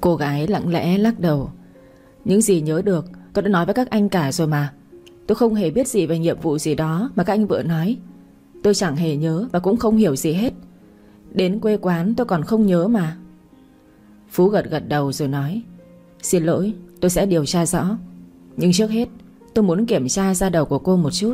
Cô gái lặng lẽ lắc đầu. Những gì nhớ được tôi đã nói với các anh cả rồi mà. Tôi không hề biết gì về nhiệm vụ gì đó mà các anh vừa nói. Tôi chẳng hề nhớ và cũng không hiểu gì hết. Đến quê quán tôi còn không nhớ mà. Phú gật gật đầu rồi nói: Xin lỗi, tôi sẽ điều tra rõ. Nhưng trước hết tôi muốn kiểm tra da đầu của cô một chút.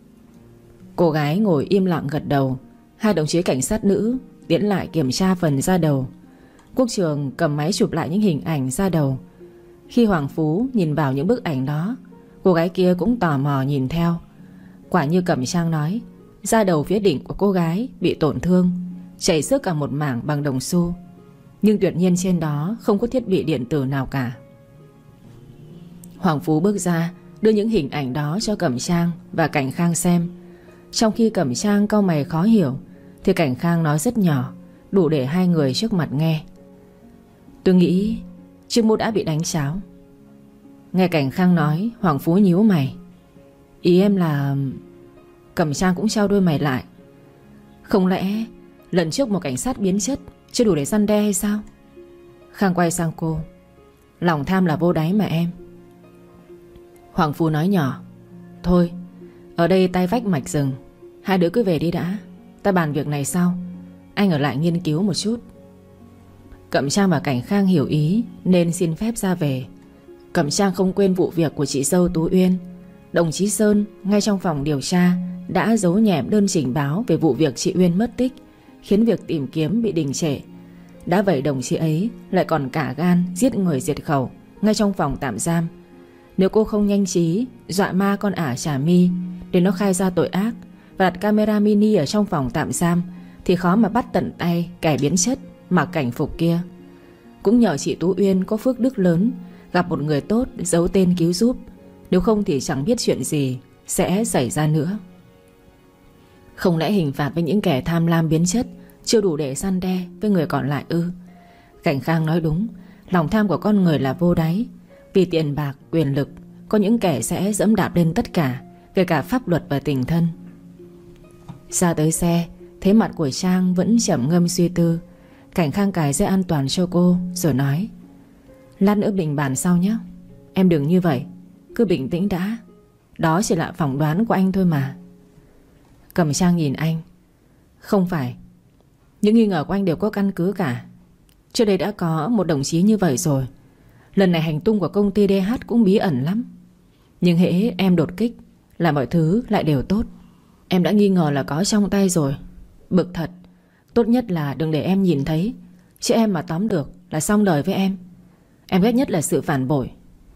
Cô gái ngồi im lặng gật đầu. Hai đồng chí cảnh sát nữ tiến lại kiểm tra phần da đầu. Quốc Trường cầm máy chụp lại những hình ảnh da đầu. Khi Hoàng Phú nhìn vào những bức ảnh đó, cô gái kia cũng tò mò nhìn theo. Quả như Cẩm Trang nói, da đầu phía đỉnh của cô gái bị tổn thương, chảy xước cả một mảng bằng đồng xu. Nhưng tuyệt nhiên trên đó không có thiết bị điện tử nào cả. Hoàng Phú bước ra, đưa những hình ảnh đó cho Cẩm Trang và Cảnh Khang xem. Trong khi Cẩm Trang cau mày khó hiểu, thì Cảnh Khang nói rất nhỏ, đủ để hai người trước mặt nghe. Tôi nghĩ Trương Mô đã bị đánh cháo. Nghe Cảnh Khang nói, Hoàng Phú nhíu mày. Ý em là... Cẩm Trang cũng trao đôi mày lại. Không lẽ lần trước một cảnh sát biến chất chưa đủ để răn đe hay sao? Khang quay sang cô. Lòng tham là vô đáy mà em. Hoàng Phú nói nhỏ: Thôi, ở đây tay vách mạch rừng, hai đứa cứ về đi đã. Ta bàn việc này sau. Anh ở lại nghiên cứu một chút. Cẩm Trang và Cảnh Khang hiểu ý nên xin phép ra về. Cẩm Trang không quên vụ việc của chị dâu Tú Uyên. Đồng chí Sơn ngay trong phòng điều tra đã giấu nhẹm đơn trình báo về vụ việc chị Uyên mất tích, khiến việc tìm kiếm bị đình trệ. Đã vậy đồng chí ấy lại còn cả gan giết người diệt khẩu ngay trong phòng tạm giam. Nếu cô không nhanh trí dọa ma con ả Trà My để nó khai ra tội ác và đặt camera mini ở trong phòng tạm giam, thì khó mà bắt tận tay kẻ biến chất mặc cảnh phục kia. Cũng nhờ chị Tú Uyên có phước đức lớn, gặp một người tốt giấu tên cứu giúp. Nếu không thì chẳng biết chuyện gì sẽ xảy ra nữa. Không lẽ hình phạt với những kẻ tham lam biến chất chưa đủ để răn đe với người còn lại ư? Cảnh Khang nói đúng. Lòng tham của con người là vô đáy. Vì tiền bạc, quyền lực, có những kẻ sẽ dẫm đạp lên tất cả, kể cả pháp luật và tình thân. Ra tới xe, thấy mặt của Trang vẫn trầm ngâm suy tư. Cảnh Khang cài dây an toàn cho cô rồi nói: Lát nữa bình bàn sau nhé. Em đừng như vậy, cứ bình tĩnh đã. Đó chỉ là phỏng đoán của anh thôi mà. Cẩm Trang nhìn anh: Không phải. Những nghi ngờ của anh đều có căn cứ cả. Trước đây đã có một đồng chí như vậy rồi. Lần này hành tung của công ty DH cũng bí ẩn lắm. Nhưng hễ em đột kích là mọi thứ lại đều tốt. Em đã nghi ngờ là có trong tay rồi. Bực thật. Tốt nhất là đừng để em nhìn thấy, chứ em mà tóm được là xong đời với em. Em ghét nhất là sự phản bội.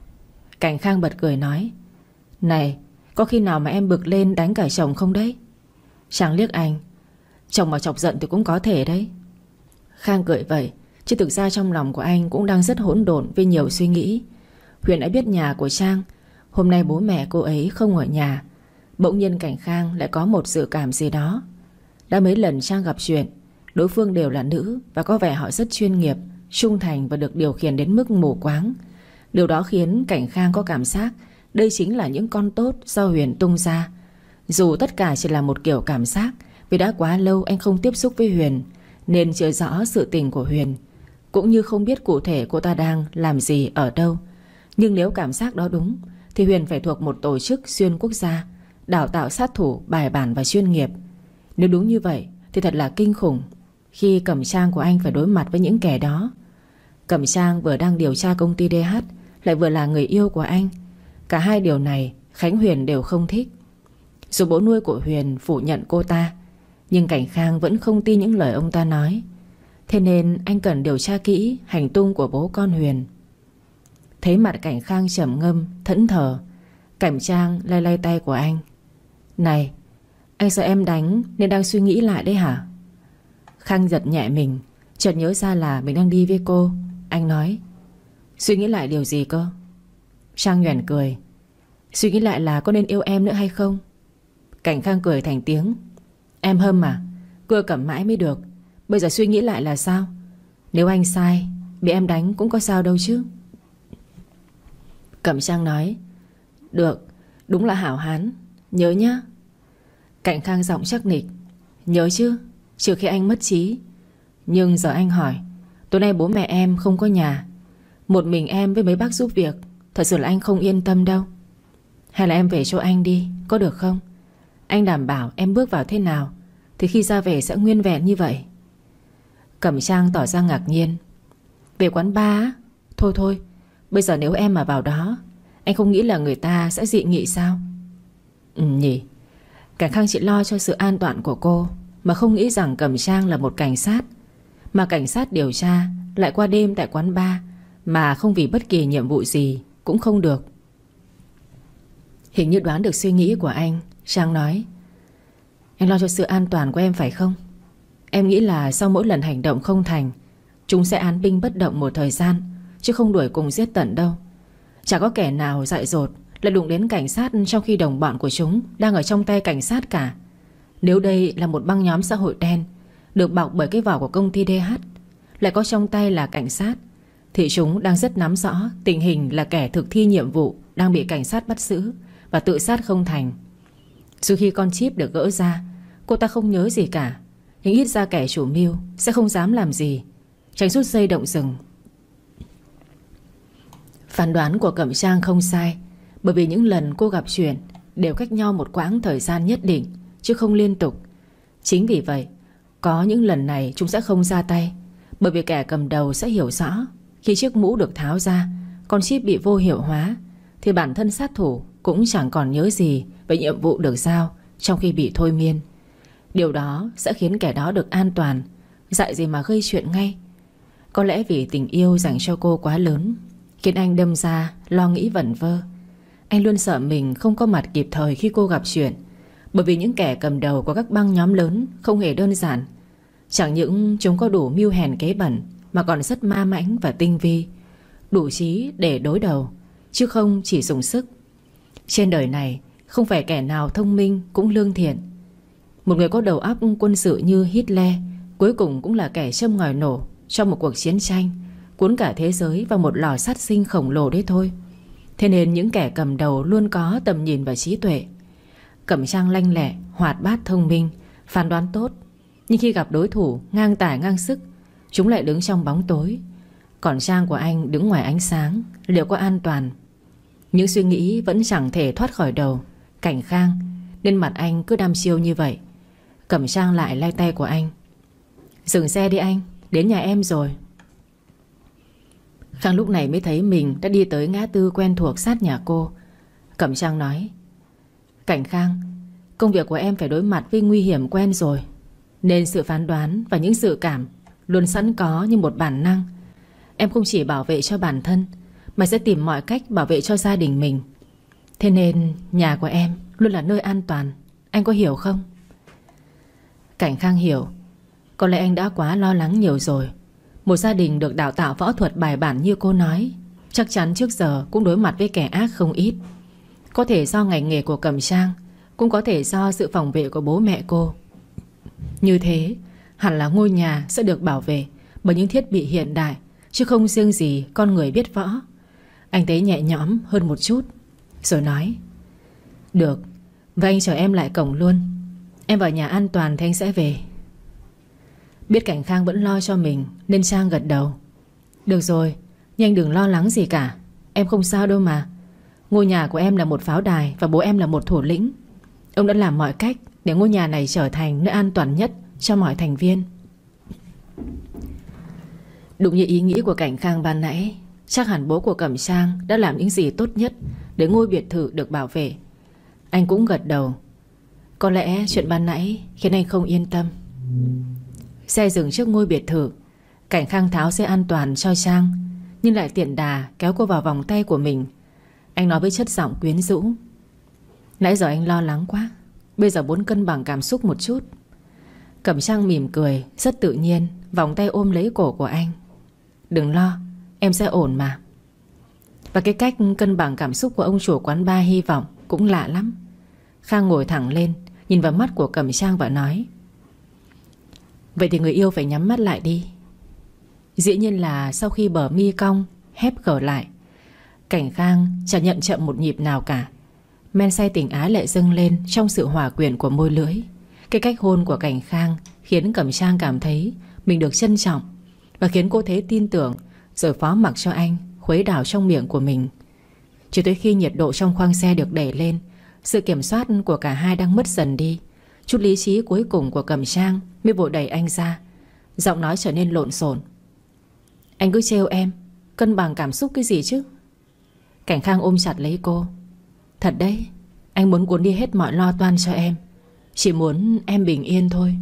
Cảnh Khang bật cười nói: Này, có khi nào mà em bực lên đánh cả chồng không đấy? Trang liếc anh: Chồng mà chọc giận thì cũng có thể đấy. Khang cười vậy, chứ thực ra trong lòng của anh cũng đang rất hỗn độn với nhiều suy nghĩ. Huyền đã biết nhà của Trang. Hôm nay bố mẹ cô ấy không ở nhà. Bỗng nhiên Cảnh Khang lại có một dự cảm gì đó. Đã mấy lần Trang gặp chuyện, đối phương đều là nữ, và có vẻ họ rất chuyên nghiệp, trung thành và được điều khiển đến mức mù quáng. Điều đó khiến Cảnh Khang có cảm giác đây chính là những con tốt do Huyền tung ra. Dù tất cả chỉ là một kiểu cảm giác, vì đã quá lâu anh không tiếp xúc với Huyền nên chưa rõ sự tình của Huyền, cũng như không biết cụ thể cô ta đang làm gì ở đâu. Nhưng nếu cảm giác đó đúng thì Huyền phải thuộc một tổ chức xuyên quốc gia, đào tạo sát thủ bài bản và chuyên nghiệp. Nếu đúng như vậy thì thật là kinh khủng khi Cẩm Trang của anh phải đối mặt với những kẻ đó. Cẩm Trang vừa đang điều tra công ty DH, lại vừa là người yêu của anh. Cả hai điều này Khánh Huyền đều không thích. Dù bố nuôi của Huyền phủ nhận cô ta, nhưng Cảnh Khang vẫn không tin những lời ông ta nói. Thế nên anh cần điều tra kỹ hành tung của bố con Huyền. Thấy mặt Cảnh Khang trầm ngâm, thẫn thờ, Cẩm Trang lay lay tay của anh: Này, anh sợ em đánh nên đang suy nghĩ lại đấy hả? Khang giật nhẹ mình, chợt nhớ ra là mình đang đi với cô. Anh nói: Suy nghĩ lại điều gì cơ? Trang nhoẻn cười: Suy nghĩ lại là có nên yêu em nữa hay không. Cảnh Khang cười thành tiếng: Em hâm à? Cưa cẩm mãi mới được. Bây giờ suy nghĩ lại là sao? Nếu anh sai, bị em đánh cũng có sao đâu chứ. Cẩm Trang nói: Được, đúng là hảo hán. Nhớ nhá. Cảnh Khang giọng chắc nịch: Nhớ chứ, trừ khi anh mất trí. Nhưng giờ anh hỏi, tối nay bố mẹ em không có nhà, Một mình em với mấy bác giúp việc, thật sự là anh không yên tâm đâu. Hay là em về chỗ anh đi, có được không? Anh đảm bảo em bước vào thế nào thì khi ra về sẽ nguyên vẹn như vậy. Cẩm Trang tỏ ra ngạc nhiên. Về quán bar á? Thôi thôi, bây giờ nếu em mà vào đó, anh không nghĩ là người ta sẽ dị nghị sao? Nhỉ. Cảnh Khang chỉ lo cho sự an toàn của cô, mà không nghĩ rằng Cẩm Trang là một cảnh sát. Mà cảnh sát điều tra lại qua đêm tại quán bar, mà không vì bất kỳ nhiệm vụ gì cũng không được. Hình như đoán được suy nghĩ của anh, Trang nói: anh lo cho sự an toàn của em phải không? Em nghĩ là sau mỗi lần hành động không thành, chúng sẽ án binh bất động một thời gian, chứ không đuổi cùng giết tận đâu. Chả có kẻ nào dại dột lại đụng đến cảnh sát trong khi đồng bọn của chúng đang ở trong tay cảnh sát cả. Nếu đây là một băng nhóm xã hội đen được bọc bởi cái vỏ của công ty DH, lại có trong tay là cảnh sát, thì chúng đang rất nắm rõ tình hình là kẻ thực thi nhiệm vụ đang bị cảnh sát bắt giữ và tự sát không thành. Dù khi con chip được gỡ ra, cô ta không nhớ gì cả, nhưng ít ra kẻ chủ mưu sẽ không dám làm gì, tránh rút dây động rừng. Phán đoán của Cẩm Trang không sai, bởi vì những lần cô gặp chuyện đều cách nhau một quãng thời gian nhất định, chứ không liên tục. Chính vì vậy, có những lần này chúng sẽ không ra tay, bởi vì kẻ cầm đầu sẽ hiểu rõ khi chiếc mũ được tháo ra, con chip bị vô hiệu hóa, thì bản thân sát thủ cũng chẳng còn nhớ gì về nhiệm vụ được giao trong khi bị thôi miên. Điều đó sẽ khiến kẻ đó được an toàn, dại gì mà gây chuyện ngay. Có lẽ vì tình yêu dành cho cô quá lớn, khiến anh đâm ra lo nghĩ vẩn vơ. Anh luôn sợ mình không có mặt kịp thời khi cô gặp chuyện, bởi vì những kẻ cầm đầu của các băng nhóm lớn không hề đơn giản. Chẳng những chúng có đủ mưu hèn kế bẩn, mà còn rất ma mãnh và tinh vi, đủ trí để đối đầu, chứ không chỉ dùng sức. Trên đời này không phải kẻ nào thông minh cũng lương thiện. Một người có đầu óc quân sự như Hitler cuối cùng cũng là kẻ châm ngòi nổ trong một cuộc chiến tranh cuốn cả thế giới vào một lò sát sinh khổng lồ đấy thôi. Thế nên những kẻ cầm đầu luôn có tầm nhìn và trí tuệ. Cẩm Trang lanh lẹ, hoạt bát, thông minh, phán đoán tốt, nhưng khi gặp đối thủ ngang tài ngang sức, chúng lại đứng trong bóng tối. Còn Trang của anh đứng ngoài ánh sáng, liệu có an toàn? Những suy nghĩ vẫn chẳng thể thoát khỏi đầu Cảnh Khang, nên mặt anh cứ đăm chiêu như vậy. Cẩm Trang lại lay tay của anh: dừng xe đi anh, đến nhà em rồi. Khang lúc này mới thấy mình đã đi tới ngã tư quen thuộc sát nhà cô. Cẩm Trang nói: Cảnh Khang, công việc của em phải đối mặt với nguy hiểm quen rồi, nên sự phán đoán và những dự cảm luôn sẵn có như một bản năng. Em không chỉ bảo vệ cho bản thân, mà sẽ tìm mọi cách bảo vệ cho gia đình mình. Thế nên nhà của em luôn là nơi an toàn. Anh có hiểu không? Cảnh Khang hiểu. Có lẽ anh đã quá lo lắng nhiều rồi. Một gia đình được đào tạo võ thuật bài bản như cô nói, chắc chắn trước giờ cũng đối mặt với kẻ ác không ít. Có thể do ngành nghề của Cẩm Trang, cũng có thể do sự phòng vệ của bố mẹ cô. Như thế hẳn là ngôi nhà sẽ được bảo vệ bởi những thiết bị hiện đại, chứ không riêng gì con người biết võ. Anh thấy nhẹ nhõm hơn một chút, rồi nói: được, vậy anh chở em lại cổng luôn. Em vào nhà an toàn thì anh sẽ về. Biết Cảnh Khang vẫn lo cho mình nên Trang gật đầu: được rồi, nhưng anh đừng lo lắng gì cả. Em không sao đâu mà. Ngôi nhà của em là một pháo đài, và bố em là một thủ lĩnh. Ông đã làm mọi cách để ngôi nhà này trở thành nơi an toàn nhất cho mọi thành viên. Đúng như ý nghĩ của Cảnh Khang ban nãy, chắc hẳn bố của Cẩm Trang đã làm những gì tốt nhất để ngôi biệt thự được bảo vệ. Anh cũng gật đầu. Có lẽ chuyện ban nãy khiến anh không yên tâm. Xe dừng trước ngôi biệt thự. Cảnh Khang tháo dây an toàn cho Trang, nhưng lại tiện đà kéo cô vào vòng tay của mình. Anh nói với chất giọng quyến rũ: nãy giờ anh lo lắng quá, bây giờ muốn cân bằng cảm xúc một chút. Cẩm Trang mỉm cười rất tự nhiên, vòng tay ôm lấy cổ của anh: đừng lo, em sẽ ổn mà. Và cái cách cân bằng cảm xúc của ông chủ quán bar hy vọng cũng lạ lắm. Khang ngồi thẳng lên, nhìn vào mắt của Cẩm Trang và nói: vậy thì người yêu phải nhắm mắt lại đi. Dĩ nhiên là sau khi bờ mi cong hép gở lại, Cảnh Khang chẳng nhận chậm một nhịp nào cả. Men say tình ái lại dâng lên trong sự hòa quyện của môi lưỡi. Cái cách hôn của Cảnh Khang khiến Cẩm Trang cảm thấy mình được trân trọng, và khiến cô thấy tin tưởng, rồi phó mặc cho anh khuấy đảo trong miệng của mình. Cho tới khi nhiệt độ trong khoang xe được đẩy lên, sự kiểm soát của cả hai đang mất dần đi, chút lý trí cuối cùng của Cẩm Trang mới vội đẩy anh ra. Giọng nói trở nên lộn xộn. Anh cứ trêu em, cân bằng cảm xúc cái gì chứ? Cảnh Khang ôm chặt lấy cô. Thật đấy, anh muốn cuốn đi hết mọi lo toan cho em. Chỉ muốn em bình yên thôi.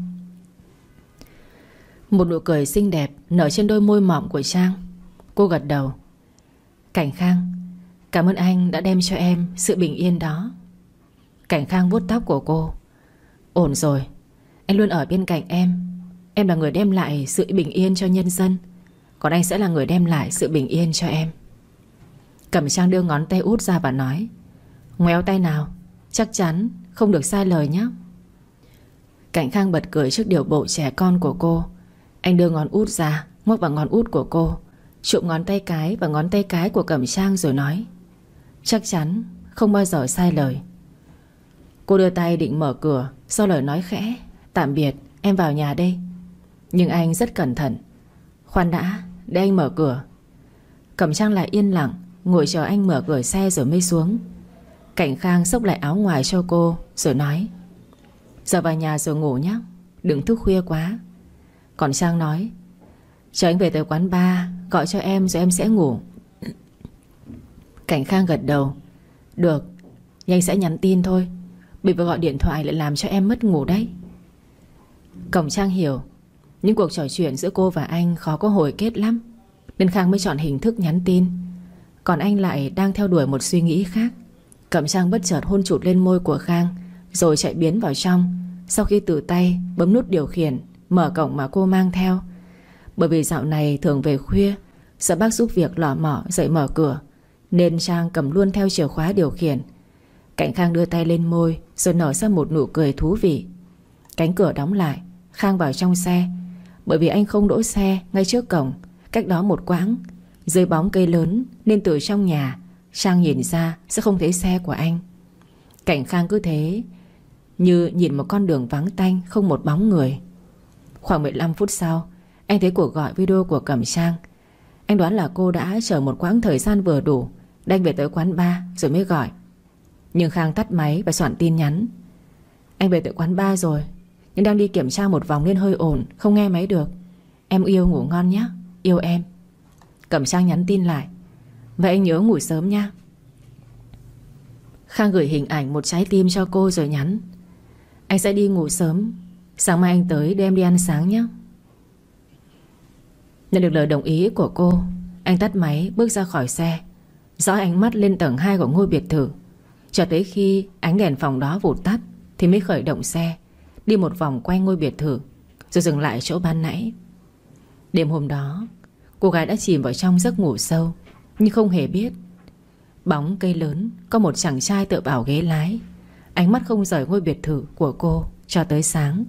Một nụ cười xinh đẹp nở trên đôi môi mỏng của Trang. Cô gật đầu. Cảnh Khang, cảm ơn anh đã đem cho em sự bình yên đó. Cảnh Khang vuốt tóc của cô. Ổn rồi, anh luôn ở bên cạnh em. Em là người đem lại sự bình yên cho nhân dân, còn anh sẽ là người đem lại sự bình yên cho em. Cẩm Trang đưa ngón tay út ra và nói. Ngoéo tay nào, chắc chắn không được sai lời nhé. Cảnh Khang bật cười trước điều bộ trẻ con của cô. Anh đưa ngón út ra, ngoắc vào ngón út của cô, chụm ngón tay cái và ngón tay cái của Cẩm Trang rồi nói. Chắc chắn không bao giờ sai lời. Cô đưa tay định mở cửa, sau lời nói khẽ. Tạm biệt, em vào nhà đây. Nhưng anh rất cẩn thận. Khoan đã, để anh mở cửa. Cẩm Trang lại yên lặng, ngồi chờ anh mở cửa xe rồi mới xuống. Cảnh Khang xốc lại áo ngoài cho cô rồi nói. Giờ vào nhà rồi ngủ nhé, đừng thức khuya quá. Còn Trang nói. Chờ anh về tới quán bar, gọi cho em rồi em sẽ ngủ. Cảnh Khang gật đầu. Được, nhưng anh sẽ nhắn tin thôi, bởi vì gọi điện thoại lại làm cho em mất ngủ đấy. Cẩm Trang hiểu những cuộc trò chuyện giữa cô và anh khó có hồi kết lắm, nên Khang mới chọn hình thức nhắn tin. Còn anh lại đang theo đuổi một suy nghĩ khác. Cẩm Trang bất chợt hôn chụt lên môi của Khang, rồi chạy biến vào trong. Sau khi tự tay bấm nút điều khiển mở cổng mà cô mang theo. Bởi vì dạo này thường về khuya, sợ bác giúp việc lỏ mỏ dậy mở cửa, nên Trang cầm luôn theo chìa khóa điều khiển. Cảnh Khang đưa tay lên môi rồi nở ra một nụ cười thú vị. Cánh cửa đóng lại, Khang vào trong xe. Bởi vì anh không đỗ xe ngay trước cổng, cách đó một quãng, dưới bóng cây lớn, nên từ trong nhà Trang nhìn ra sẽ không thấy xe của anh. Cảnh Khang cứ thế, như nhìn một con đường vắng tanh, không một bóng người. Khoảng 15 phút sau, anh thấy cuộc gọi video của Cẩm Trang. Anh đoán là cô đã chờ một quãng thời gian vừa đủ để anh về tới quán bar rồi mới gọi. Nhưng Khang tắt máy và soạn tin nhắn. Anh về tới quán bar rồi, nhưng đang đi kiểm tra một vòng nên hơi ồn, không nghe máy được. Em yêu ngủ ngon nhé, yêu em. Cẩm Trang nhắn tin lại. Vậy anh nhớ ngủ sớm nha. Khang gửi hình ảnh một trái tim cho cô rồi nhắn. Anh sẽ đi ngủ sớm, sáng mai anh tới để em đi ăn sáng nhé. Nhận được lời đồng ý của cô, anh tắt máy bước ra khỏi xe, dõi ánh mắt lên tầng 2 của ngôi biệt thự. Cho tới khi ánh đèn phòng đó vụt tắt thì mới khởi động xe, đi một vòng quanh ngôi biệt thự, rồi dừng lại chỗ ban nãy. Đêm hôm đó, cô gái đã chìm vào trong giấc ngủ sâu, nhưng không hề biết bóng cây lớn có một chàng trai tựa vào ghế lái. Ánh mắt không rời ngôi biệt thự của cô cho tới sáng.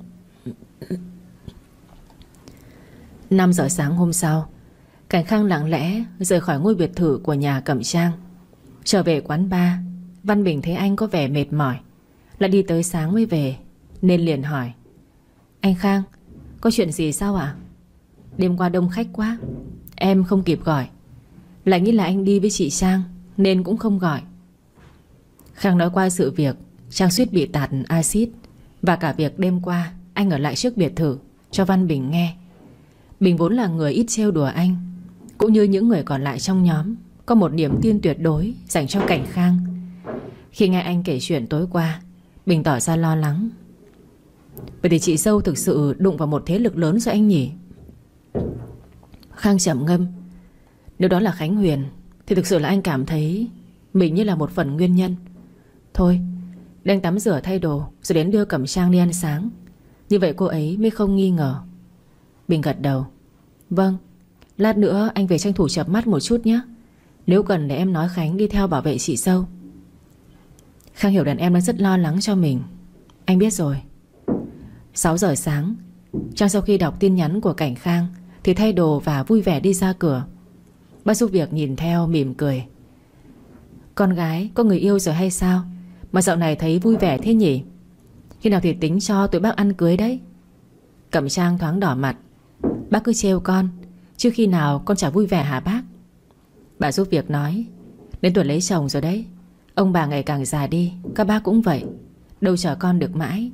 5 giờ sáng hôm sau, Cảnh Khang lặng lẽ rời khỏi ngôi biệt thự của nhà Cẩm Trang, trở về quán bar. Văn Bình thấy anh có vẻ mệt mỏi, lại đi tới sáng mới về, nên liền hỏi. Anh Khang, có chuyện gì sao ạ? Đêm qua đông khách quá, em không kịp gọi. Lại nghĩ là anh đi với chị Trang nên cũng không gọi. Khang nói qua sự việc Trang suýt bị tạt axit, và cả việc đêm qua anh ở lại trước biệt thự cho Văn Bình nghe. Bình vốn là người ít trêu đùa anh, cũng như những người còn lại trong nhóm, có một niềm tin tuyệt đối dành cho Cảnh Khang. Khi nghe anh kể chuyện tối qua, Bình tỏ ra lo lắng. Vậy thì chị dâu thực sự đụng vào một thế lực lớn rồi anh nhỉ? Khang trầm ngâm. Nếu đó là Khánh Huyền thì thực sự là anh cảm thấy mình như là một phần nguyên nhân. Thôi, đang tắm rửa thay đồ rồi đến đưa Cẩm Trang đi ăn sáng. Như vậy cô ấy mới không nghi ngờ. Bình gật đầu. Vâng, lát nữa anh về tranh thủ chợp mắt một chút nhé. Nếu cần để em nói Khánh đi theo bảo vệ chị dâu. Khang hiểu đàn em đang rất lo lắng cho mình. Anh biết rồi. 6 giờ sáng, Trang sau khi đọc tin nhắn của Cảnh Khang thì thay đồ và vui vẻ đi ra cửa. Bác giúp việc nhìn theo mỉm cười. Con gái có người yêu rồi hay sao mà dạo này thấy vui vẻ thế nhỉ? Khi nào thì tính cho tụi bác ăn cưới đấy? Cẩm Trang thoáng đỏ mặt. Bác cứ trêu con, chứ khi nào con chả vui vẻ hả bác? Bà giúp việc nói: đến tuổi lấy chồng rồi đấy. Ông bà ngày càng già đi, các bác cũng vậy, đâu chờ con được mãi.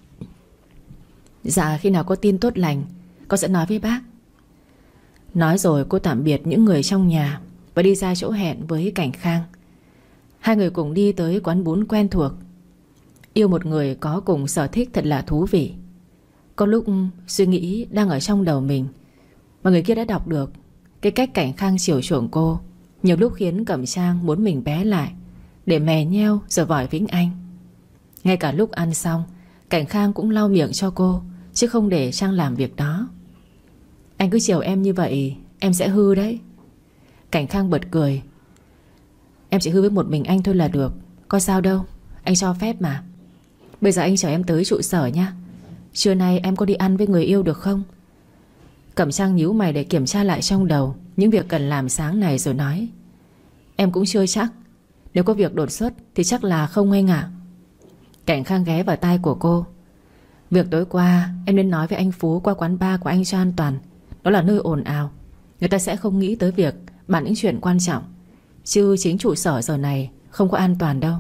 Dạ, khi nào có tin tốt lành con sẽ nói với bác. Nói rồi cô tạm biệt những người trong nhà và đi ra chỗ hẹn với Cảnh Khang. Hai người cùng đi tới quán bún quen thuộc. Yêu một người có cùng sở thích thật là thú vị. Có lúc suy nghĩ đang ở trong đầu mình, mà người kia đã đọc được cái cách Cảnh Khang chiều chuộng cô. Nhiều lúc khiến Cẩm Trang muốn mình bé lại để mè nheo rồi vòi vĩnh anh. Ngay cả lúc ăn xong, Cảnh Khang cũng lau miệng cho cô, chứ không để Trang làm việc đó. Anh cứ chiều em như vậy em sẽ hư đấy. Cảnh Khang bật cười: em chỉ hư với một mình anh thôi là được, có sao đâu, anh cho phép mà. Bây giờ anh chở em tới trụ sở nha. Trưa nay em có đi ăn với người yêu được không? Cẩm Trang nhíu mày để kiểm tra lại trong đầu những việc cần làm sáng này rồi nói: em cũng chưa chắc. Nếu có việc đột xuất thì chắc là không anh ạ. Cảnh Khang ghé vào tai của cô: việc tối qua em nên nói với anh Phú qua quán bar của anh cho an toàn. Đó là nơi ồn ào, người ta sẽ không nghĩ tới việc bàn những chuyện quan trọng. Chứ chính trụ sở giờ này không có an toàn đâu.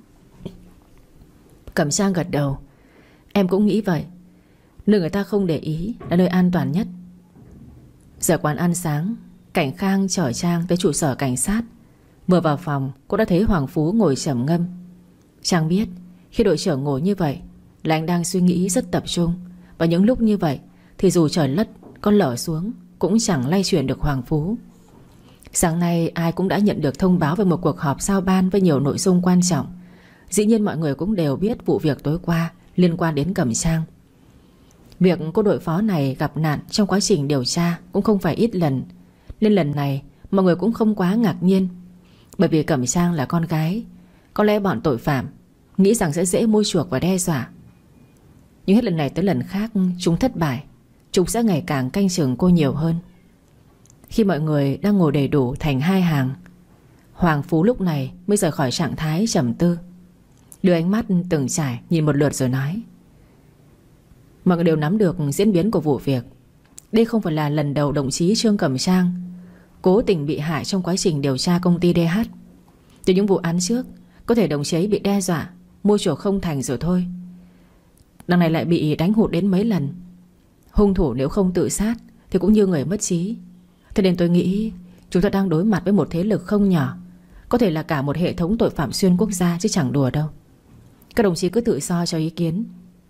Cẩm Trang gật đầu: em cũng nghĩ vậy. Nơi người ta không để ý là nơi an toàn nhất. Giờ quán ăn sáng, Cảnh Khang chở Trang tới trụ sở cảnh sát. Vừa vào phòng, cô đã thấy Hoàng Phú ngồi trầm ngâm. Trang biết khi đội trưởng ngồi như vậy là anh đang suy nghĩ rất tập trung. Và những lúc như vậy thì dù trời lất có lở xuống cũng chẳng lay chuyển được Hoàng Phú. Sáng nay ai cũng đã nhận được thông báo về một cuộc họp giao ban với nhiều nội dung quan trọng. Dĩ nhiên mọi người cũng đều biết vụ việc tối qua liên quan đến Cẩm Trang. Việc cô đội phó này gặp nạn trong quá trình điều tra cũng không phải ít lần, nên lần này mọi người cũng không quá ngạc nhiên. Bởi vì Cẩm Trang là con gái, có lẽ bọn tội phạm nghĩ rằng sẽ dễ mua chuộc và đe dọa. Nhưng hết lần này tới lần khác chúng thất bại, chúng sẽ ngày càng canh chừng cô nhiều hơn. Khi mọi người đang ngồi đầy đủ thành hai hàng, Hoàng Phú lúc này mới rời khỏi trạng thái trầm tư, đưa ánh mắt từng trải nhìn một lượt rồi nói: mọi người đều nắm được diễn biến của vụ việc. Đây không phải là lần đầu đồng chí Trương Cẩm Trang cố tình bị hại trong quá trình điều tra công ty DH. Từ những vụ án trước, có thể đồng chí ấy bị đe dọa, mua chuộc không thành rồi thôi. Đằng này lại bị đánh hụt đến mấy lần. Hung thủ nếu không tự sát thì cũng như người mất trí. Thế nên tôi nghĩ chúng ta đang đối mặt với một thế lực không nhỏ, có thể là cả một hệ thống tội phạm xuyên quốc gia chứ chẳng đùa đâu. Các đồng chí cứ tự do cho ý kiến.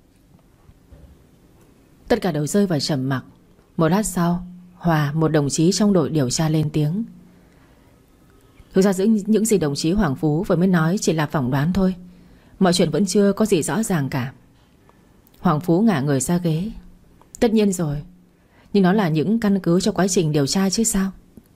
Tất cả đều rơi vào trầm mặc. Một lát sau, Hòa, một đồng chí trong đội điều tra, lên tiếng: thực ra những gì đồng chí Hoàng Phú vừa mới nói chỉ là phỏng đoán thôi. Mọi chuyện vẫn chưa có gì rõ ràng cả. Hoàng Phú ngả người ra ghế: tất nhiên rồi, nhưng nó là những căn cứ cho quá trình điều tra chứ sao.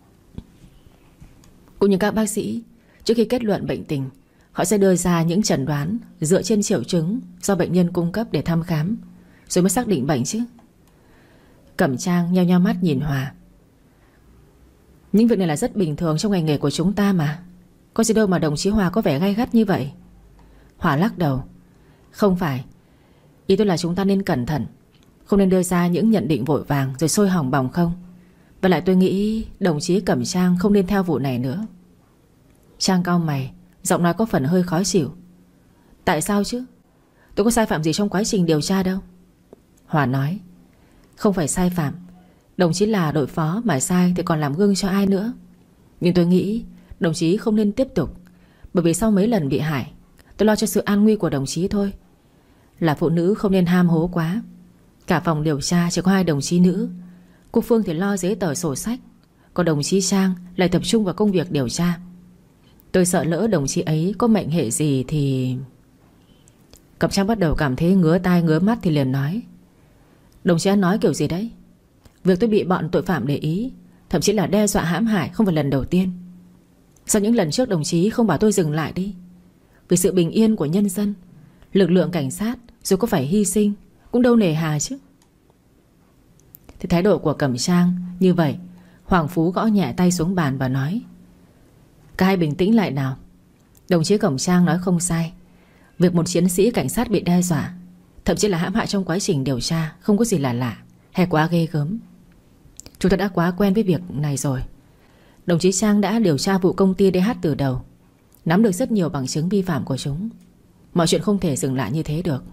Cũng như các bác sĩ, trước khi kết luận bệnh tình, họ sẽ đưa ra những chẩn đoán dựa trên triệu chứng do bệnh nhân cung cấp để thăm khám, rồi mới xác định bệnh chứ. Cẩm Trang nheo nheo mắt nhìn Hòa: những việc này là rất bình thường trong ngành nghề của chúng ta mà, có gì đâu mà đồng chí Hòa có vẻ gay gắt như vậy. Hòa lắc đầu: không phải, ý tôi là chúng ta nên cẩn thận, không nên đưa ra những nhận định vội vàng rồi sôi hỏng bỏng không. Và lại tôi nghĩ đồng chí Cẩm Trang không nên theo vụ này nữa. Trang cau mày, giọng nói có phần hơi khó chịu: tại sao chứ? Tôi có sai phạm gì trong quá trình điều tra đâu. Hòa nói: không phải sai phạm, đồng chí là đội phó mà sai thì còn làm gương cho ai nữa. Nhưng tôi nghĩ đồng chí không nên tiếp tục, bởi vì sau mấy lần bị hại, tôi lo cho sự an nguy của đồng chí thôi. Là phụ nữ không nên ham hố quá. Cả phòng điều tra chỉ có 2 đồng chí nữ. Cô Phương thì lo giấy tờ sổ sách, còn đồng chí Trang lại tập trung vào công việc điều tra. Tôi sợ lỡ đồng chí ấy có mệnh hệ gì thì... Cẩm Trang bắt đầu cảm thấy ngứa tai ngứa mắt thì liền nói: đồng chí ăn nói kiểu gì đấy? Việc tôi bị bọn tội phạm để ý, thậm chí là đe dọa hãm hại, không phải lần đầu tiên. Sao những lần trước đồng chí không bảo tôi dừng lại đi? Vì sự bình yên của nhân dân, lực lượng cảnh sát dù có phải hy sinh cũng đâu nề hà chứ. Thì thái độ của Cẩm Trang như vậy, Hoàng Phú gõ nhẹ tay xuống bàn và nói: cả hai bình tĩnh lại nào. Đồng chí Cẩm Trang nói không sai. Việc một chiến sĩ cảnh sát bị đe dọa, thậm chí là hãm hại trong quá trình điều tra, không có gì là lạ hay quá ghê gớm. Chúng ta đã quá quen với việc này rồi. Đồng chí Trang đã điều tra vụ công ty DH từ đầu, nắm được rất nhiều bằng chứng vi phạm của chúng. Mọi chuyện không thể dừng lại như thế được.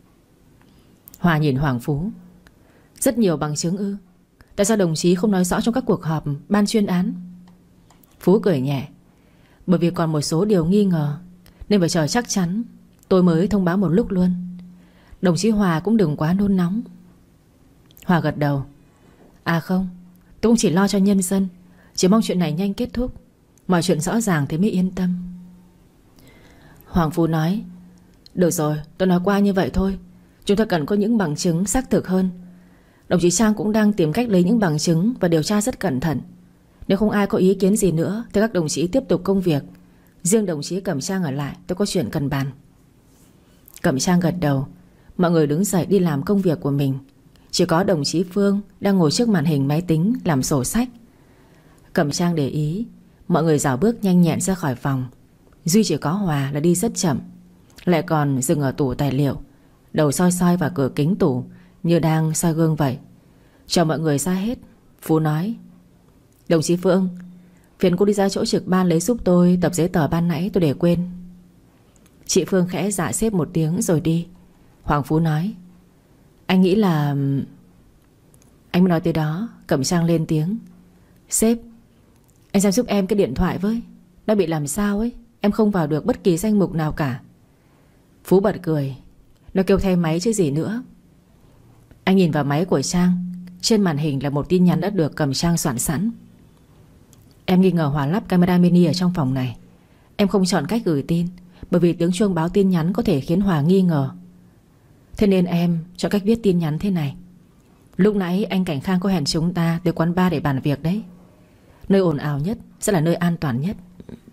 Hòa nhìn Hoàng Phú. Rất nhiều bằng chứng ư? Tại sao đồng chí không nói rõ trong các cuộc họp ban chuyên án? Phú cười nhẹ. Bởi vì còn một số điều nghi ngờ, nên phải chờ chắc chắn tôi mới thông báo một lúc luôn. Đồng chí Hòa cũng đừng quá nôn nóng. Hòa gật đầu. À không, tôi cũng chỉ lo cho nhân dân, chỉ mong chuyện này nhanh kết thúc, mọi chuyện rõ ràng thì mới yên tâm. Hoàng Phú nói. Được rồi, tôi nói qua như vậy thôi. Chúng ta cần có những bằng chứng xác thực hơn. Đồng chí Trang cũng đang tìm cách lấy những bằng chứng và điều tra rất cẩn thận. Nếu không ai có ý kiến gì nữa thì các đồng chí tiếp tục công việc. Riêng đồng chí Cẩm Trang ở lại, tôi có chuyện cần bàn. Cẩm Trang gật đầu. Mọi người đứng dậy đi làm công việc của mình. Chỉ có đồng chí Phương đang ngồi trước màn hình máy tính làm sổ sách. Cẩm Trang để ý mọi người rảo bước nhanh nhẹn ra khỏi phòng. Duy chỉ có Hòa là đi rất chậm, lại còn dừng ở tủ tài liệu, đầu soi soi vào cửa kính tủ như đang soi gương vậy. Chờ mọi người ra hết, Phú nói. Đồng chí Phương, phiền cô đi ra chỗ trực ban lấy giúp tôi tập giấy tờ ban nãy tôi để quên. Chị Phương khẽ dạ sếp một tiếng rồi đi. Hoàng Phú nói. Anh nghĩ là... Anh mới nói tới đó, Cẩm Trang lên tiếng. Sếp, anh xem giúp em cái điện thoại với. Nó bị làm sao ấy, em không vào được bất kỳ danh mục nào cả. Phú bật cười. Nó kêu thay máy chứ gì nữa. Anh nhìn vào máy của Trang. Trên màn hình là một tin nhắn đã được Cẩm Trang soạn sẵn. Em nghi ngờ Hòa lắp camera mini ở trong phòng này. Em không chọn cách gửi tin bởi vì tiếng chuông báo tin nhắn có thể khiến Hòa nghi ngờ. Thế nên em chọn cách viết tin nhắn thế này. Lúc nãy anh Cảnh Khang có hẹn chúng ta tới quán bar để bàn việc đấy. Nơi ồn ào nhất sẽ là nơi an toàn nhất.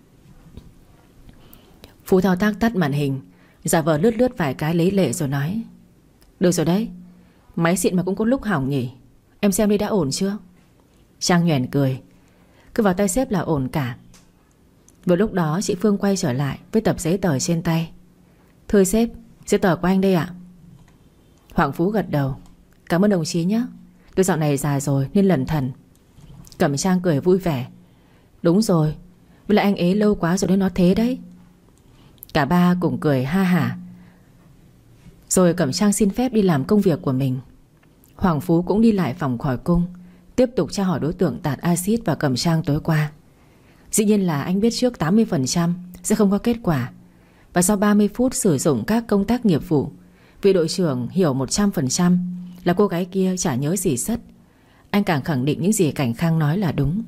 Phú thao tác tắt màn hình, giả vờ lướt lướt vài cái lấy lệ rồi nói. Được rồi đấy, máy xịn mà cũng có lúc hỏng nhỉ. Em xem đi đã ổn chưa? Trang nhoẻn cười. Cứ vào tay sếp là ổn cả. Vừa lúc đó chị Phương quay trở lại với tập giấy tờ trên tay. Thưa sếp, giấy tờ của anh đây ạ. Hoàng Phú gật đầu. Cảm ơn đồng chí nhé. Tôi dạo này già rồi nên lẩn thẩn. Cẩm Trang cười vui vẻ. Đúng rồi, với lại anh ế lâu quá rồi nên nó thế đấy. Cả ba cùng cười ha hả. Rồi Cẩm Trang xin phép đi làm công việc của mình. Hoàng Phú cũng đi lại phòng khỏi cung, tiếp tục tra hỏi đối tượng tạt axit vào Cẩm Trang tối qua. Dĩ nhiên là anh biết trước 80% sẽ không có kết quả. Và sau 30 phút sử dụng các công tác nghiệp vụ, vị đội trưởng hiểu 100% là cô gái kia chả nhớ gì sất. Anh càng khẳng định những gì Cảnh Khang nói là đúng.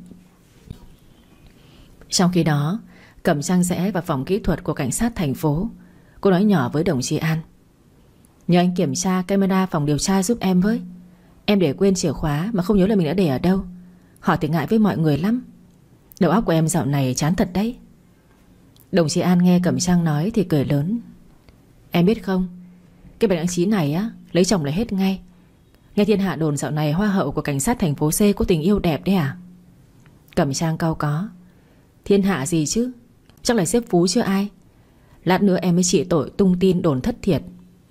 Trong khi đó, Cẩm Trang rẽ vào phòng kỹ thuật của cảnh sát thành phố. Cô nói nhỏ với đồng chí An. Nhờ anh kiểm tra camera phòng điều tra giúp em với. Em để quên chìa khóa mà không nhớ là mình đã để ở đâu. Hỏi thì ngại với mọi người lắm. Đầu óc của em dạo này chán thật đấy. Đồng chí An nghe Cẩm Trang nói thì cười lớn. Em biết không, cái bà đáng trí này á, lấy chồng là hết ngay. Nghe thiên hạ đồn dạo này hoa hậu của cảnh sát thành phố C có tình yêu đẹp đấy à? Cẩm Trang cau có. Thiên hạ gì chứ, chắc là sếp Phú chưa ai. Lát nữa em mới trị tội tung tin đồn thất thiệt.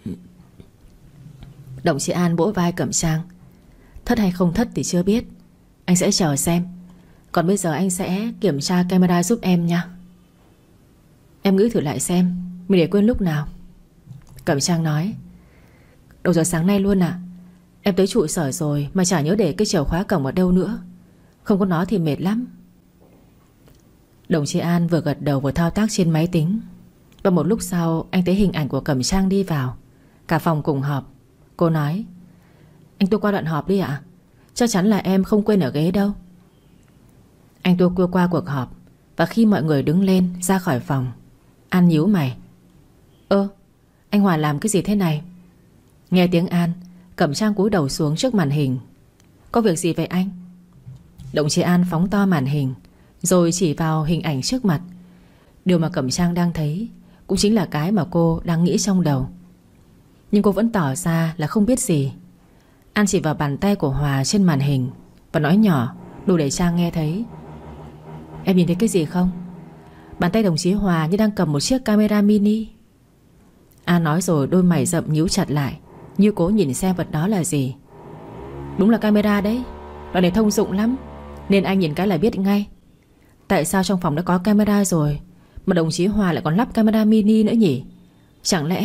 Đồng chí An vỗ vai Cẩm Trang. Thất hay không thất thì chưa biết, anh sẽ chờ xem. Còn bây giờ anh sẽ kiểm tra camera giúp em nha. Em nghĩ thử lại xem mình để quên lúc nào. Cẩm Trang nói. Đầu giờ sáng nay luôn à? Em tới trụ sở rồi mà chả nhớ để cái chìa khóa cổng ở đâu nữa. Không có nó thì mệt lắm. Đồng chí An vừa gật đầu vừa thao tác trên máy tính. Và một lúc sau anh thấy hình ảnh của Cẩm Trang đi vào. Cả phòng cùng họp. Cô nói. Anh tua qua đoạn họp đi ạ. Chắc chắn là em không quên ở ghế đâu. Anh tua qua cuộc họp. Và khi mọi người đứng lên ra khỏi phòng, An nhíu mày. Anh Hòa làm cái gì thế này? Nghe tiếng An, Cẩm Trang cúi đầu xuống trước màn hình. Có việc gì vậy anh? Đồng chí An phóng to màn hình rồi chỉ vào hình ảnh trước mặt. Điều mà Cẩm Trang đang thấy cũng chính là cái mà cô đang nghĩ trong đầu. Nhưng cô vẫn tỏ ra là không biết gì. An chỉ vào bàn tay của Hòa trên màn hình và nói nhỏ đủ để Trang nghe thấy. Em nhìn thấy cái gì không? Bàn tay đồng chí Hòa như đang cầm một chiếc camera mini. An nói rồi đôi mày rậm nhíu chặt lại, như cố nhìn xem vật đó là gì. Đúng là camera đấy. Loại này thông dụng lắm, nên anh nhìn cái là biết ngay. Tại sao trong phòng đã có camera rồi mà đồng chí Hòa lại còn lắp camera mini nữa nhỉ? Chẳng lẽ...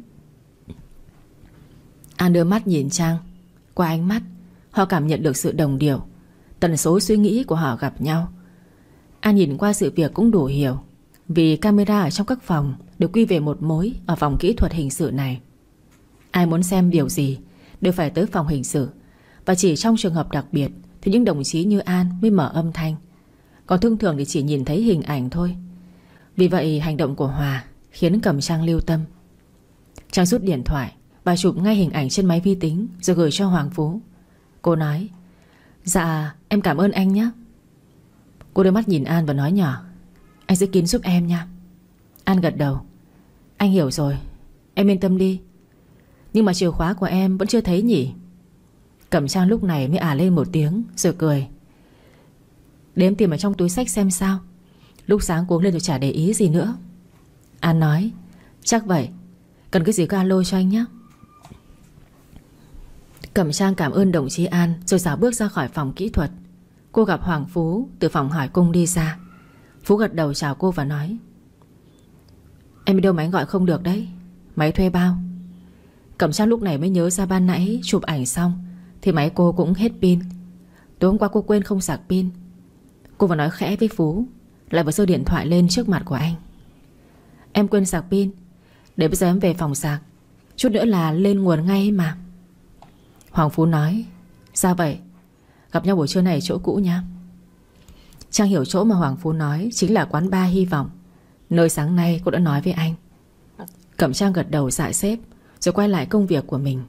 An đưa mắt nhìn Trang. Qua ánh mắt họ cảm nhận được sự đồng điệu, tần số suy nghĩ của họ gặp nhau. An nhìn qua sự việc cũng đủ hiểu, vì camera ở trong các phòng đều quy về một mối ở phòng kỹ thuật hình sự này. Ai muốn xem điều gì đều phải tới phòng hình sự, và chỉ trong trường hợp đặc biệt thì những đồng chí như An mới mở âm thanh, còn thông thường thì chỉ nhìn thấy hình ảnh thôi. Vì vậy hành động của Hòa khiến Cẩm Trang lưu tâm. Trang rút điện thoại và chụp ngay hình ảnh trên máy vi tính rồi gửi cho Hoàng Phú. Cô nói: Dạ em cảm ơn anh nhé. Cô đưa mắt nhìn An và nói nhỏ: Anh giữ kín giúp em nha. An gật đầu: Anh hiểu rồi, em yên tâm đi. Nhưng mà chìa khóa của em vẫn chưa thấy nhỉ? Cẩm Trang lúc này mới lên một tiếng rồi cười: Để em tìm ở trong túi xách xem sao. Lúc sáng cuống lên rồi chả để ý gì nữa. An nói: Chắc vậy. Cần cái gì cứ alo cho anh nhé. Cẩm Trang cảm ơn đồng chí An rồi dạo bước ra khỏi phòng kỹ thuật. Cô gặp Hoàng Phú từ phòng hỏi cung đi ra. Phú gật đầu chào cô và nói: Em đi đâu mà anh gọi không được đấy? Máy thuê bao. Cẩm Trang lúc này mới nhớ ra ban nãy chụp ảnh xong thì máy cô cũng hết pin. Tối hôm qua cô quên không sạc pin. Cô vừa nói khẽ với Phú, lại vừa giơ điện thoại lên trước mặt của anh: Em quên sạc pin. Để bây giờ em về phòng sạc, chút nữa là lên nguồn ngay mà. Hoàng Phú nói: Sao vậy? Gặp nhau buổi trưa này chỗ cũ nhá. Trang hiểu chỗ mà Hoàng Phú nói chính là quán bar Hy Vọng, nơi sáng nay cô đã nói với anh. Cẩm Trang gật đầu dạ sếp rồi quay lại công việc của mình.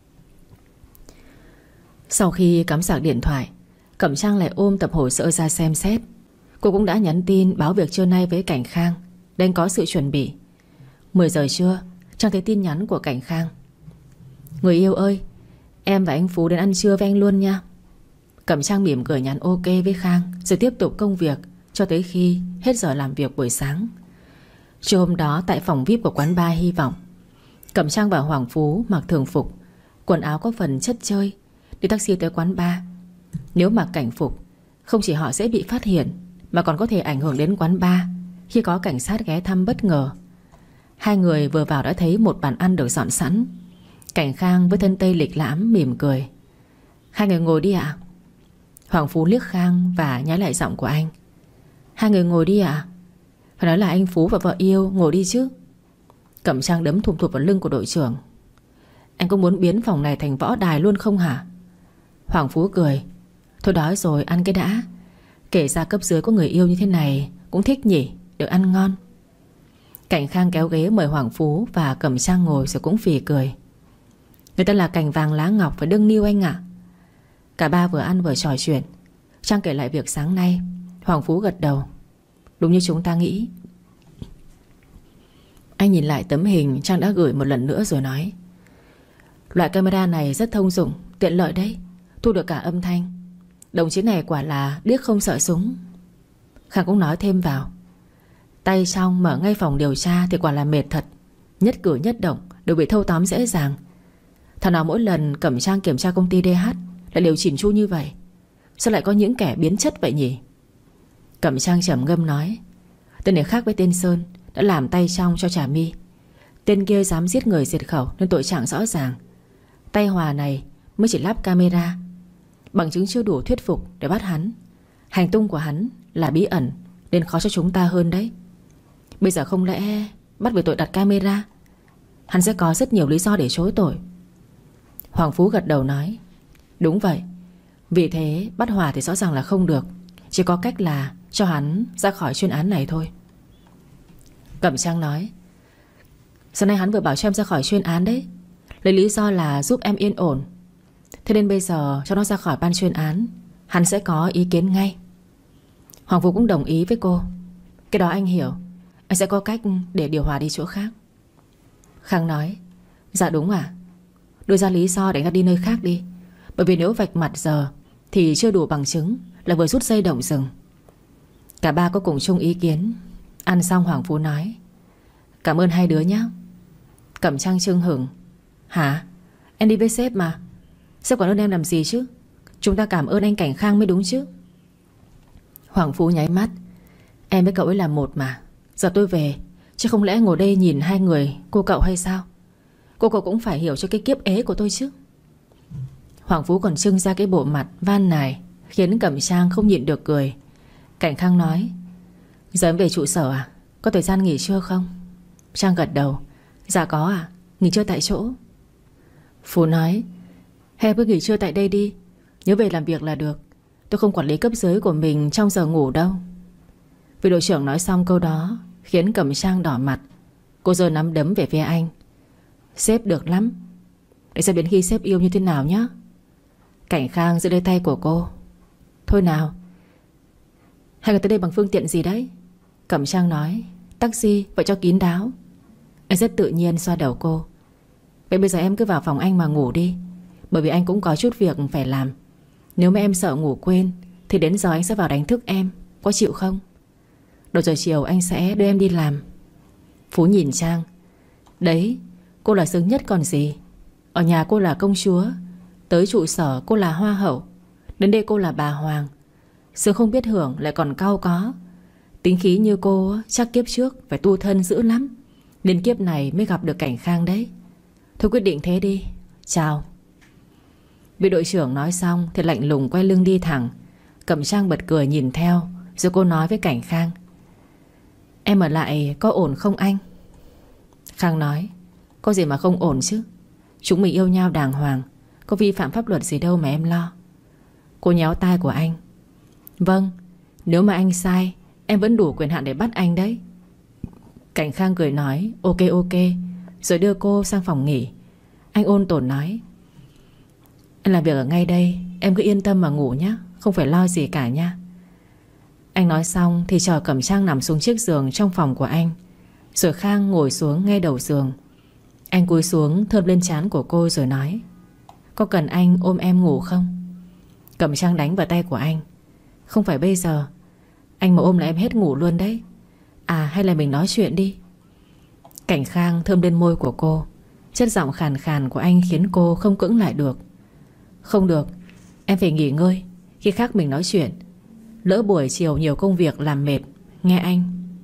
Sau khi cắm sạc điện thoại, Cẩm Trang lại ôm tập hồ sơ ra xem xét. Cô cũng đã nhắn tin báo việc trưa nay với Cảnh Khang, đang có sự chuẩn bị. 10 giờ trưa, Trang thấy tin nhắn của Cảnh Khang: Người yêu ơi, em và anh Phú đến ăn trưa với anh luôn nha. Cẩm Trang mỉm cười nhắn ok với Khang rồi tiếp tục công việc cho tới khi hết giờ làm việc buổi sáng. Trưa hôm đó tại phòng VIP của quán bar Hy Vọng, Cẩm Trang và Hoàng Phú mặc thường phục, quần áo có phần chất chơi, đi taxi tới quán bar. Nếu mặc cảnh phục, không chỉ họ dễ bị phát hiện mà còn có thể ảnh hưởng đến quán bar khi có cảnh sát ghé thăm bất ngờ. Hai người vừa vào đã thấy một bàn ăn được dọn sẵn. Cảnh Khang với thân tây lịch lãm mỉm cười: Hai người ngồi đi ạ. Hoàng Phú liếc Khang và nhái lại giọng của anh: Hai người ngồi đi ạ. Phải nói là anh Phú và vợ yêu, ngồi đi chứ. Cẩm Trang đấm thùm thụp vào lưng của đội trưởng: Anh có muốn biến phòng này thành võ đài luôn không hả? Hoàng Phú cười: Thôi đói rồi, ăn cái đã. Kể ra cấp dưới có người yêu như thế này cũng thích nhỉ, được ăn ngon. Cảnh Khang kéo ghế mời Hoàng Phú và Cẩm Trang ngồi rồi cũng phì cười: Người ta là cành vàng lá ngọc, phải đương niu anh ạ. Cả ba vừa ăn vừa trò chuyện. Trang kể lại việc sáng nay. Hoàng Phú gật đầu: Đúng như chúng ta nghĩ. Anh nhìn lại tấm hình Trang đã gửi một lần nữa rồi nói: Loại camera này rất thông dụng, tiện lợi đấy, thu được cả âm thanh. Đồng chí này quả là điếc không sợ súng. Khang cũng nói thêm vào: Tay trong mở ngay phòng điều tra thì quả là mệt thật. Nhất cử nhất động đều bị thâu tóm dễ dàng. Thằng nào mỗi lần Cẩm Trang kiểm tra công ty DH lại đều chỉn chu như vậy? Sao lại có những kẻ biến chất vậy nhỉ? Cẩm Trang trầm ngâm nói: Tên này khác với tên Sơn, đã làm tay trong cho Trà My. Tên kia dám giết người diệt khẩu nên tội trạng rõ ràng. Tay Hòa này mới chỉ lắp camera, bằng chứng chưa đủ thuyết phục để bắt hắn. Hành tung của hắn là bí ẩn nên khó cho chúng ta hơn đấy. Bây giờ không lẽ bắt về tội đặt camera? Hắn sẽ có rất nhiều lý do để chối tội. Hoàng Phú gật đầu nói: Đúng vậy. Vì thế bắt Hòa thì rõ ràng là không được. Chỉ có cách là cho hắn ra khỏi chuyên án này thôi. Cẩm Trang nói: Sáng nay hắn vừa bảo cho em ra khỏi chuyên án đấy, lấy lý do là giúp em yên ổn. Thế nên bây giờ cho nó ra khỏi ban chuyên án, hắn sẽ có ý kiến ngay. Hoàng Phú cũng đồng ý với cô: Cái đó anh hiểu. Anh sẽ có cách để điều Hòa đi chỗ khác. Khang nói: Dạ đúng à. Đưa ra lý do để anh ta đi nơi khác đi. Bởi vì nếu vạch mặt giờ thì chưa đủ bằng chứng là vừa rút dây động rừng. Cả ba có cùng chung ý kiến. Ăn xong Hoàng Phú nói: Cảm ơn hai đứa nhé. Cẩm Trang chưng hửng: Hả? Em đi với sếp mà. Sếp còn ơn em làm gì chứ? Chúng ta cảm ơn anh Cảnh Khang mới đúng chứ. Hoàng Phú nháy mắt: Em với cậu ấy là một mà. Giờ tôi về, chứ không lẽ ngồi đây nhìn hai người cô cậu hay sao? Cô cậu cũng phải hiểu cho cái kiếp ế của tôi chứ. Hoàng Phú còn trưng ra cái bộ mặt van nài, khiến Cẩm Trang không nhịn được cười. Cảnh Khang nói: Giờ em về trụ sở à? Có thời gian nghỉ trưa không? Trang gật đầu: Dạ có à, nghỉ trưa tại chỗ. Phú nói: Hay em cứ nghỉ trưa tại đây đi, nhớ về làm việc là được. Tôi không quản lý cấp dưới của mình trong giờ ngủ đâu. Vị đội trưởng nói xong câu đó khiến Cẩm Trang đỏ mặt. Cô giơ nắm đấm về phía anh: Sếp được lắm, để xem đến khi sếp yêu như thế nào nhé. Cảnh Khang giữ lấy tay của cô: Thôi nào. Hai người tới đây bằng phương tiện gì đấy? Cẩm Trang nói: Taxi, vậy cho kín đáo. Anh rất tự nhiên xoa đầu cô: Vậy bây giờ em cứ vào phòng anh mà ngủ đi, bởi vì anh cũng có chút việc phải làm. Nếu mà em sợ ngủ quên thì đến giờ anh sẽ vào đánh thức em, có chịu không? Đầu giờ chiều anh sẽ đưa em đi làm. Phú nhìn Trang: Đấy, cô là xứng nhất còn gì. Ở nhà cô là công chúa, tới trụ sở cô là hoa hậu, đến đây cô là bà hoàng. Sướng không biết hưởng lại còn cau có. Tính khí như cô chắc kiếp trước phải tu thân dữ lắm, nên kiếp này mới gặp được Cảnh Khang đấy. Thôi quyết định thế đi, chào. Vị đội trưởng nói xong thì lạnh lùng quay lưng đi thẳng. Cẩm Trang bật cười nhìn theo, rồi cô nói với Cảnh Khang: Em ở lại có ổn không anh? Khang nói: Có gì mà không ổn chứ. Chúng mình yêu nhau đàng hoàng, có vi phạm pháp luật gì đâu mà em lo. Cô nhéo tai của anh: Vâng, nếu mà anh sai, em vẫn đủ quyền hạn để bắt anh đấy. Cảnh Khang cười nói: Ok ok, rồi đưa cô sang phòng nghỉ. Anh ôn tồn nói: Anh làm việc ở ngay đây, em cứ yên tâm mà ngủ nhé, không phải lo gì cả nha. Anh nói xong thì chờ Cẩm Trang nằm xuống chiếc giường trong phòng của anh, rồi Khang ngồi xuống ngay đầu giường. Anh cúi xuống thơm lên trán của cô rồi nói: Có cần anh ôm em ngủ không? Cẩm Trang đánh vào tay của anh: Không phải bây giờ, anh mà ôm là em hết ngủ luôn đấy. À hay là mình nói chuyện đi. Cảnh Khang thơm lên môi của cô. Chất giọng khàn khàn của anh khiến cô không cưỡng lại được: Không được, em phải nghỉ ngơi, khi khác mình nói chuyện. Lỡ buổi chiều nhiều công việc làm mệt, nghe anh.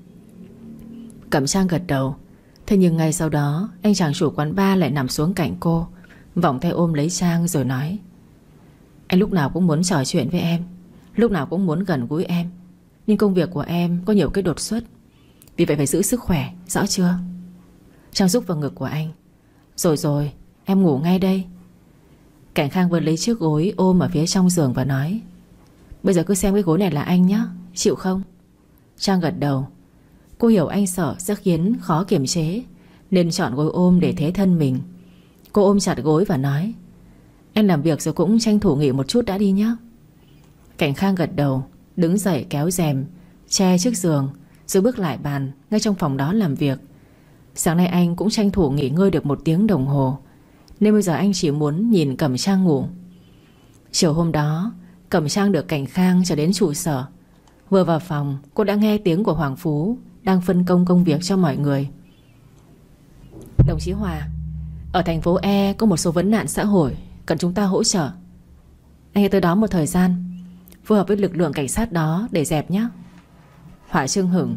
Cẩm Trang gật đầu. Thế nhưng ngay sau đó anh chàng chủ quán bar lại nằm xuống cạnh cô, vòng tay ôm lấy Trang rồi nói: Anh lúc nào cũng muốn trò chuyện với em, lúc nào cũng muốn gần gũi em, nhưng công việc của em có nhiều cái đột xuất, vì vậy phải giữ sức khỏe, rõ chưa? Trang rúc vào ngực của anh: Rồi rồi, em ngủ ngay đây. Cảnh Khang vừa lấy chiếc gối ôm ở phía trong giường và nói: Bây giờ cứ xem cái gối này là anh nhé, chịu không? Trang gật đầu. Cô hiểu anh sợ sẽ khiến khó kiềm chế, nên chọn gối ôm để thế thân mình. Cô ôm chặt gối và nói: Em làm việc rồi cũng tranh thủ nghỉ một chút đã đi nhé. Cảnh Khang gật đầu, đứng dậy kéo rèm che trước giường, rồi bước lại bàn ngay trong phòng đó làm việc. Sáng nay anh cũng tranh thủ nghỉ ngơi được 1 tiếng đồng hồ, nên bây giờ anh chỉ muốn nhìn Cẩm Trang ngủ. Chiều hôm đó, Cẩm Trang được Cảnh Khang trở đến trụ sở. Vừa vào phòng, cô đã nghe tiếng của Hoàng Phú đang phân công công việc cho mọi người. Đồng chí Hòa, ở thành phố E có một số vấn nạn xã hội cần chúng ta hỗ trợ. Anh hãy tới đó một thời gian, phối hợp với lực lượng cảnh sát đó để dẹp nhé. Hỏa Trương hửng: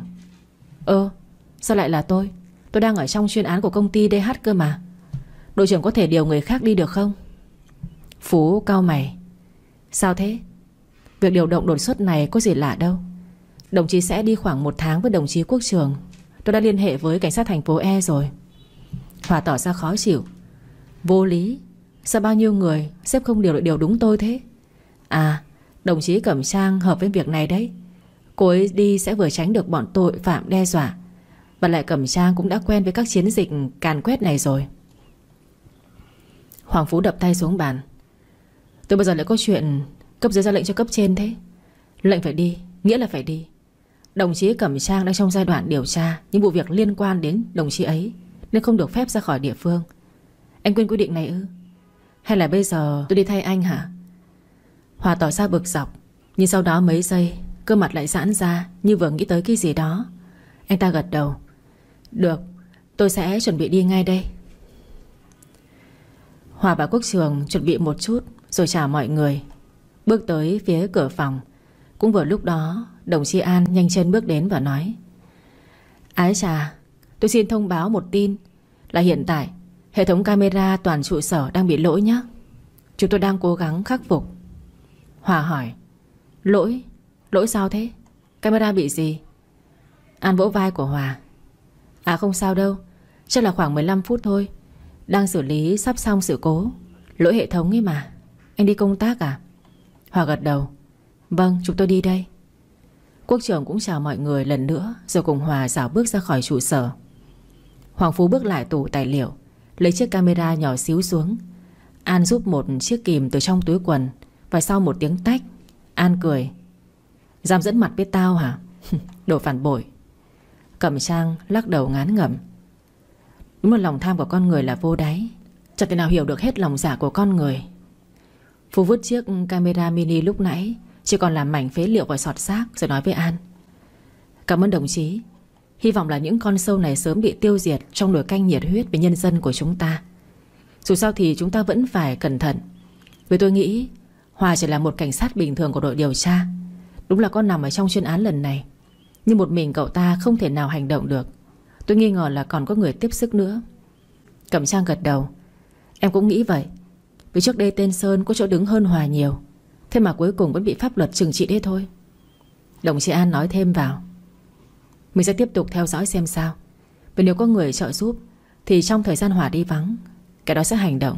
Sao lại là tôi? Tôi đang ở trong chuyên án của công ty DH cơ mà. Đội trưởng có thể điều người khác đi được không? Phú cau mày: Sao thế? Việc điều động đột xuất này có gì lạ đâu. Đồng chí sẽ đi khoảng 1 tháng với đồng chí Quốc Trường. Tôi đã liên hệ với cảnh sát thành phố E rồi. Hòa tỏ ra khó chịu: Vô lý, sao bao nhiêu người sếp không điều được điều đúng tôi thế? À, đồng chí Cẩm Trang hợp với việc này đấy. Cô ấy đi sẽ vừa tránh được bọn tội phạm đe dọa, và lại Cẩm Trang cũng đã quen với các chiến dịch càn quét này rồi. Hoàng Phú đập tay xuống bàn: Tôi bao giờ lại có chuyện cấp dưới ra lệnh cho cấp trên thế? Lệnh phải đi, nghĩa là phải đi. Đồng chí Cẩm Trang đang trong giai đoạn điều tra những vụ việc liên quan đến đồng chí ấy, nên không được phép ra khỏi địa phương. Anh quên quy định này ư? Hay là bây giờ tôi đi thay anh hả? Hòa tỏ ra bực dọc, nhưng sau đó mấy giây cơ mặt lại giãn ra như vừa nghĩ tới cái gì đó. Anh ta gật đầu: Được, tôi sẽ chuẩn bị đi ngay đây. Hòa và Quốc Trường chuẩn bị một chút rồi chào mọi người. Bước tới phía cửa phòng, Cũng vừa lúc đó đồng chí An nhanh chân bước đến và nói: Ái chà, tôi xin thông báo một tin là hiện tại hệ thống camera toàn trụ sở đang bị lỗi nhé. Chúng tôi đang cố gắng khắc phục. Hòa hỏi: Lỗi? Lỗi sao thế? Camera bị gì? An vỗ vai của Hòa: À không sao đâu, chắc là khoảng 15 phút thôi. Đang xử lý sắp xong sự cố. Lỗi hệ thống ấy mà. Anh đi công tác à? Hòa gật đầu: Vâng, chúng tôi đi đây. Quốc trưởng cũng chào mọi người lần nữa, rồi cùng Hòa rảo bước ra khỏi trụ sở. Hoàng Phú bước lại tủ tài liệu, lấy chiếc camera nhỏ xíu xuống. An giúp một chiếc kìm từ trong túi quần. Và sau một tiếng tách, An cười: Dám dẫn mặt với tao hả? Đồ phản bội. Cẩm Trang lắc đầu ngán ngẩm. Đúng là lòng tham của con người là vô đáy, chẳng thể nào hiểu được hết lòng dạ của con người. Phú vứt chiếc camera mini lúc nãy chỉ còn làm mảnh phế liệu và sọt xác, rồi nói với An: Cảm ơn đồng chí. Hy vọng là những con sâu này sớm bị tiêu diệt trong nồi canh nhiệt huyết với nhân dân của chúng ta. Dù sao thì chúng ta vẫn phải cẩn thận. Vì tôi nghĩ Hòa chỉ là một cảnh sát bình thường của đội điều tra. Đúng là có nằm ở trong chuyên án lần này, nhưng một mình cậu ta không thể nào hành động được. Tôi nghi ngờ là còn có người tiếp sức nữa. Cẩm Trang gật đầu: Em cũng nghĩ vậy. Vì trước đây tên Sơn có chỗ đứng hơn Hòa nhiều, thế mà cuối cùng vẫn bị pháp luật trừng trị đấy thôi. Đồng chí An nói thêm vào: Mình sẽ tiếp tục theo dõi xem sao. Vì nếu có người trợ giúp thì trong thời gian Hòa đi vắng, cái đó sẽ hành động.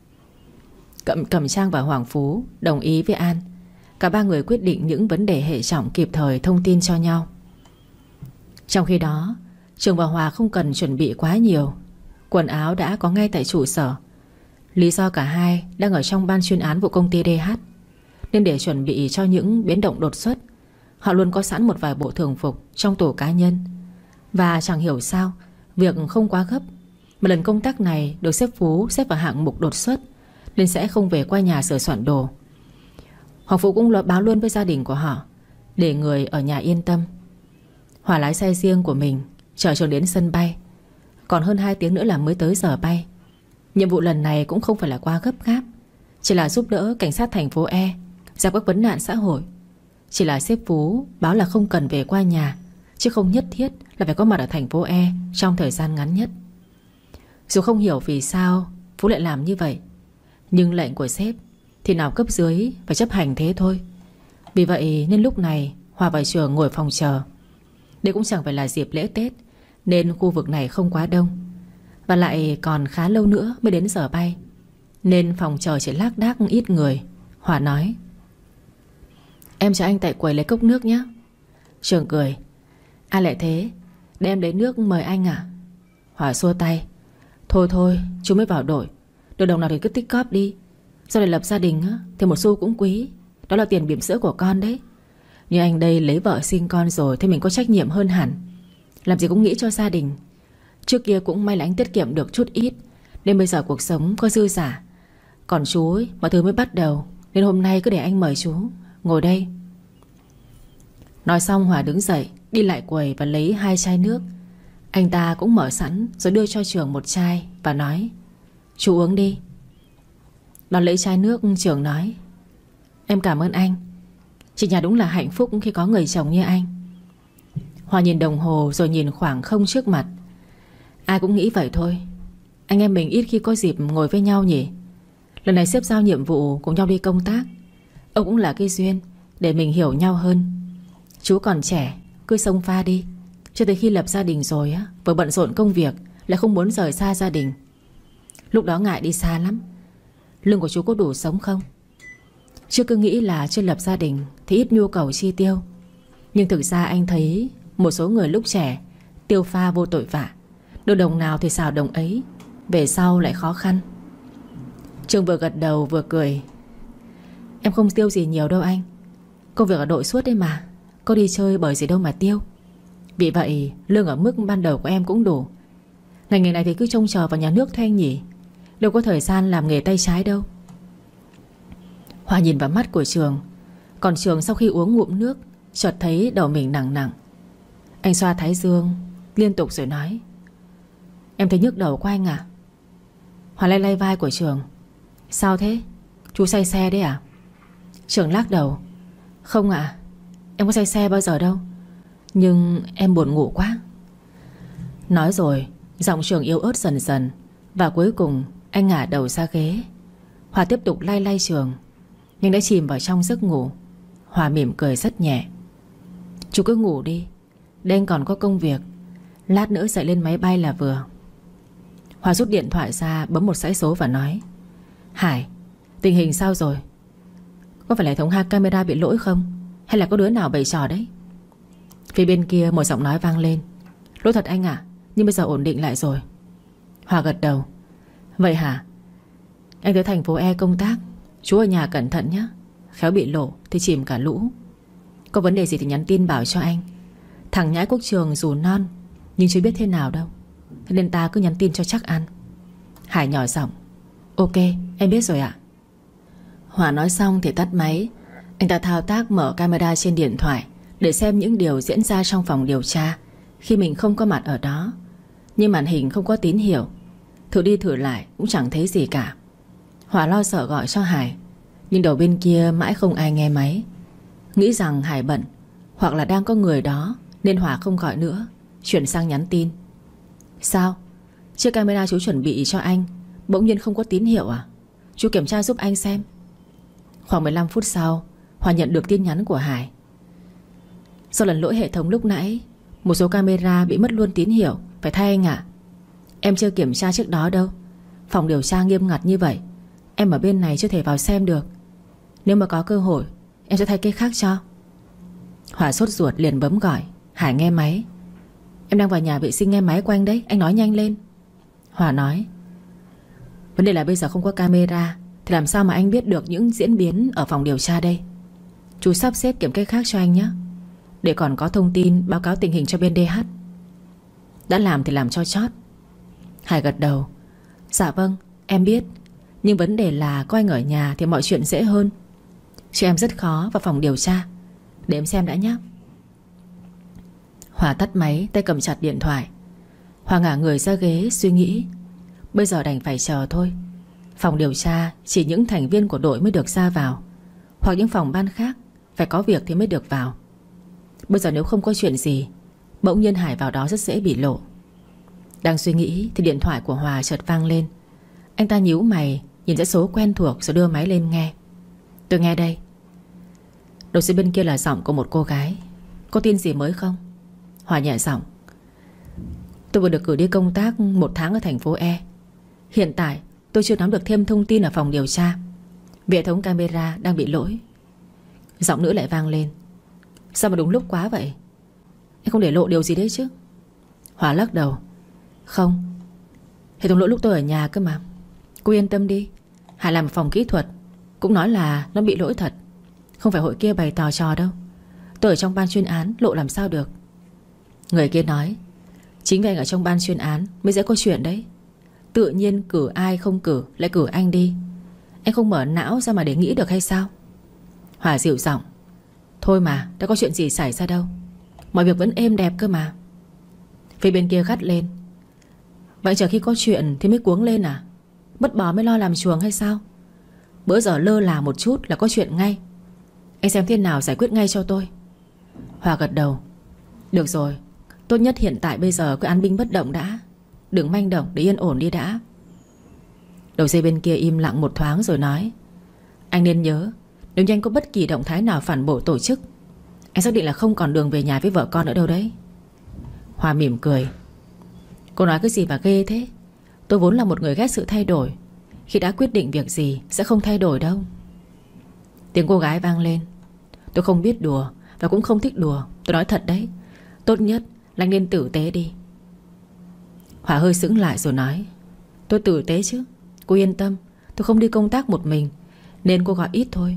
Cẩm Trang và Hoàng Phú đồng ý với An. Cả ba người quyết định những vấn đề hệ trọng kịp thời thông tin cho nhau. Trong khi đó, Trường và Hòa không cần chuẩn bị quá nhiều. Quần áo đã có ngay tại trụ sở. Lý do cả hai đang ở trong ban chuyên án vụ công ty DH, nên để chuẩn bị cho những biến động đột xuất, họ luôn có sẵn một vài bộ thường phục trong tủ cá nhân. Và chẳng hiểu sao, việc không quá gấp, mà lần công tác này được sếp Phú xếp vào hạng mục đột xuất, nên sẽ không về qua nhà sửa soạn đồ. Hoàng Phú cũng báo luôn với gia đình của họ, để người ở nhà yên tâm. Hòa lái xe riêng của mình chở Trường đến sân bay. Còn hơn 2 tiếng nữa là mới tới giờ bay. Nhiệm vụ lần này cũng không phải là quá gấp gáp, chỉ là giúp đỡ cảnh sát thành phố E giải quyết vấn nạn xã hội. Chỉ là sếp Phú báo là không cần về qua nhà, chứ không nhất thiết là phải có mặt ở thành phố E trong thời gian ngắn nhất. Dù không hiểu vì sao Phú lại làm như vậy, nhưng lệnh của sếp thì nào cấp dưới phải chấp hành thế thôi. Vì vậy nên lúc này Hòa và Trường ngồi phòng chờ. Đây cũng chẳng phải là dịp lễ Tết, nên khu vực này không quá đông, và lại còn khá lâu nữa mới đến giờ bay, nên phòng chờ chỉ lác đác ít người. Hòa nói: Em cho anh tại quầy lấy cốc nước nhé. Trường cười: Ai lại thế, để em lấy nước mời anh à? Hòa xua tay: Thôi thôi, chú mới vào đội, được đồng nào thì cứ tích cóp đi. Sau này lập gia đình thì một xu cũng quý. Đó là tiền bỉm sữa của con đấy. Như anh đây lấy vợ sinh con rồi thì mình có trách nhiệm hơn hẳn, làm gì cũng nghĩ cho gia đình. Trước kia cũng may là anh tiết kiệm được chút ít, nên bây giờ cuộc sống có dư giả. Còn chú ấy, mọi thứ mới bắt đầu, nên hôm nay cứ để anh mời chú. Ngồi đây. Nói xong Hòa đứng dậy, đi lại quầy và lấy 2 chai nước. Anh ta cũng mở sẵn rồi đưa cho Trường một chai và nói: Chú uống đi. Đón lấy chai nước, Trường nói: Em cảm ơn anh. Chị nhà đúng là hạnh phúc khi có người chồng như anh. Hòa nhìn đồng hồ rồi nhìn khoảng không trước mặt. Ai cũng nghĩ vậy thôi. Anh em mình ít khi có dịp ngồi với nhau nhỉ. Lần này sếp giao nhiệm vụ cùng nhau đi công tác, ông cũng là cái duyên để mình hiểu nhau hơn. Chú còn trẻ, cứ xông pha đi. Cho tới khi lập gia đình rồi vừa bận rộn công việc, lại không muốn rời xa gia đình. Lúc đó ngại đi xa lắm. Lương của chú có đủ sống không? Chưa cứ nghĩ là chưa lập gia đình thì ít nhu cầu chi tiêu. Nhưng thực ra anh thấy một số người lúc trẻ tiêu pha vô tội vạ, được đồng nào thì xào đồng ấy, về sau lại khó khăn. Trường vừa gật đầu vừa cười: Em không tiêu gì nhiều đâu anh. Công việc ở đội suốt đấy mà, có đi chơi bởi gì đâu mà tiêu. Vì vậy lương ở mức ban đầu của em cũng đủ. Ngành nghề này thì cứ trông chờ vào nhà nước thôi anh nhỉ, đâu có thời gian làm nghề tay trái đâu. Hòa nhìn vào mắt của Trường. Còn Trường sau khi uống ngụm nước, chợt thấy đầu mình nặng nặng. Anh xoa thái dương liên tục rồi nói: Em thấy nhức đầu của anh à? Hòa lay lay vai của Trường: Sao thế? Chú say xe đấy à? Trường lắc đầu: Không ạ, Em có say xe bao giờ đâu. Nhưng em buồn ngủ quá. Nói rồi giọng Trường yếu ớt dần dần. Và cuối cùng anh ngả đầu ra ghế. Hòa tiếp tục lay lay Trường, nhưng đã chìm vào trong giấc ngủ. Hòa mỉm cười rất nhẹ. Chú cứ ngủ đi, đây anh còn có công việc. Lát nữa dậy lên máy bay là vừa. Hòa rút điện thoại ra, bấm một dãy số và nói: Hải, tình hình sao rồi? Có phải là hệ thống hack camera bị lỗi không? Hay là có đứa nào bày trò đấy? Phía bên kia một giọng nói vang lên: Lỗi thật anh ạ, nhưng bây giờ ổn định lại rồi. Hòa gật đầu. Vậy hả? Anh tới thành phố E công tác. Chú ở nhà cẩn thận nhé, khéo bị lộ thì chìm cả lũ. Có vấn đề gì thì nhắn tin bảo cho anh. Thằng nhãi Quốc Trường dù non nhưng chưa biết thế nào đâu, thế nên ta cứ nhắn tin cho chắc ăn. Hải nhỏ giọng: Ok, em biết rồi ạ. Hòa nói xong thì tắt máy. Anh ta thao tác mở camera trên điện thoại để xem những điều diễn ra trong phòng điều tra khi mình không có mặt ở đó. Nhưng màn hình không có tín hiệu. Thử đi thử lại cũng chẳng thấy gì cả. Hòa lo sợ gọi cho Hải, nhưng đầu bên kia mãi không ai nghe máy. Nghĩ rằng Hải bận hoặc là đang có người đó nên Hòa không gọi nữa, chuyển sang nhắn tin: Sao? Chiếc camera chú chuẩn bị cho anh bỗng nhiên không có tín hiệu à? Chú kiểm tra giúp anh xem. Khoảng 15 phút sau, Hòa nhận được tin nhắn của Hải: Do lần lỗi hệ thống lúc nãy, một số camera bị mất luôn tín hiệu, phải thay anh ạ. Em chưa kiểm tra trước đó đâu. Phòng điều tra nghiêm ngặt như vậy, em ở bên này chưa thể vào xem được. Nếu mà có cơ hội, em sẽ thay cái khác cho. Hòa sốt ruột liền bấm gọi. Hải nghe máy: Em đang vào nhà vệ sinh nghe máy của anh đấy, anh nói nhanh lên. Hòa nói: Vấn đề là bây giờ không có camera thì làm sao mà anh biết được những diễn biến ở phòng điều tra đây. Chú sắp xếp kiểm cái khác cho anh nhé, để còn có thông tin báo cáo tình hình cho bên DH. Đã làm thì làm cho chót. Hải gật đầu: Dạ vâng, em biết. Nhưng vấn đề là có anh ở nhà thì mọi chuyện dễ hơn. Chứ em rất khó vào phòng điều tra. Để em xem đã nhé. Hòa tắt máy, tay cầm chặt điện thoại. Hòa ngả người ra ghế suy nghĩ. Bây giờ đành phải chờ thôi. Phòng điều tra chỉ những thành viên của đội mới được ra vào, hoặc những phòng ban khác phải có việc thì mới được vào. Bây giờ nếu không có chuyện gì, bỗng nhiên Hải vào đó rất dễ bị lộ. Đang suy nghĩ thì điện thoại của Hòa chợt vang lên. Anh ta nhíu mày, nhìn dãy số quen thuộc rồi đưa máy lên nghe. Tôi nghe đây. Đầu dây bên kia là giọng của một cô gái. Có tin gì mới không? Hòa nhẹ giọng: Tôi vừa được cử đi công tác 1 tháng ở thành phố E. Hiện tại tôi chưa nắm được thêm thông tin ở phòng điều tra. Hệ thống camera đang bị lỗi. Giọng nữ lại vang lên: Sao mà đúng lúc quá vậy? Em không để lộ điều gì đấy chứ? Hòa lắc đầu: Không, hệ thống lỗi lúc tôi ở nhà cơ mà. Cô yên tâm đi, Hải làm ở phòng kỹ thuật cũng nói là nó bị lỗi thật, không phải hội kia bày tò trò đâu. Tôi ở trong ban chuyên án, lộ làm sao được. Người kia nói: Chính vì anh ở trong ban chuyên án mới dễ có chuyện đấy. Tự nhiên cử ai không cử lại cử anh đi. Anh không mở não ra mà để nghĩ được hay sao? Hòa dịu giọng: Thôi mà, đã có chuyện gì xảy ra đâu, mọi việc vẫn êm đẹp cơ mà. Phía bên kia gắt lên: Vậy chờ khi có chuyện thì mới cuống lên à? Mất bò mới lo làm chuồng hay sao? Bữa giờ lơ là một chút là có chuyện ngay. Anh xem thế nào giải quyết ngay cho tôi. Hòa gật đầu: Được rồi, tốt nhất hiện tại bây giờ cứ án binh bất động đã. Đừng manh động để yên ổn đi đã. Đầu dây bên kia im lặng một thoáng rồi nói: Anh nên nhớ, nếu như anh có bất kỳ động thái nào phản bội tổ chức, anh xác định là không còn đường về nhà với vợ con nữa đâu đấy. Hòa mỉm cười: Cô nói cái gì mà ghê thế? Tôi vốn là một người ghét sự thay đổi. Khi đã quyết định việc gì sẽ không thay đổi đâu. Tiếng cô gái vang lên: Tôi không biết đùa và cũng không thích đùa. Tôi nói thật đấy. Tốt nhất là anh nên tử tế đi. Hòa hơi sững lại rồi nói: Tôi tử tế chứ. Cô yên tâm, tôi không đi công tác một mình, nên cô gọi ít thôi.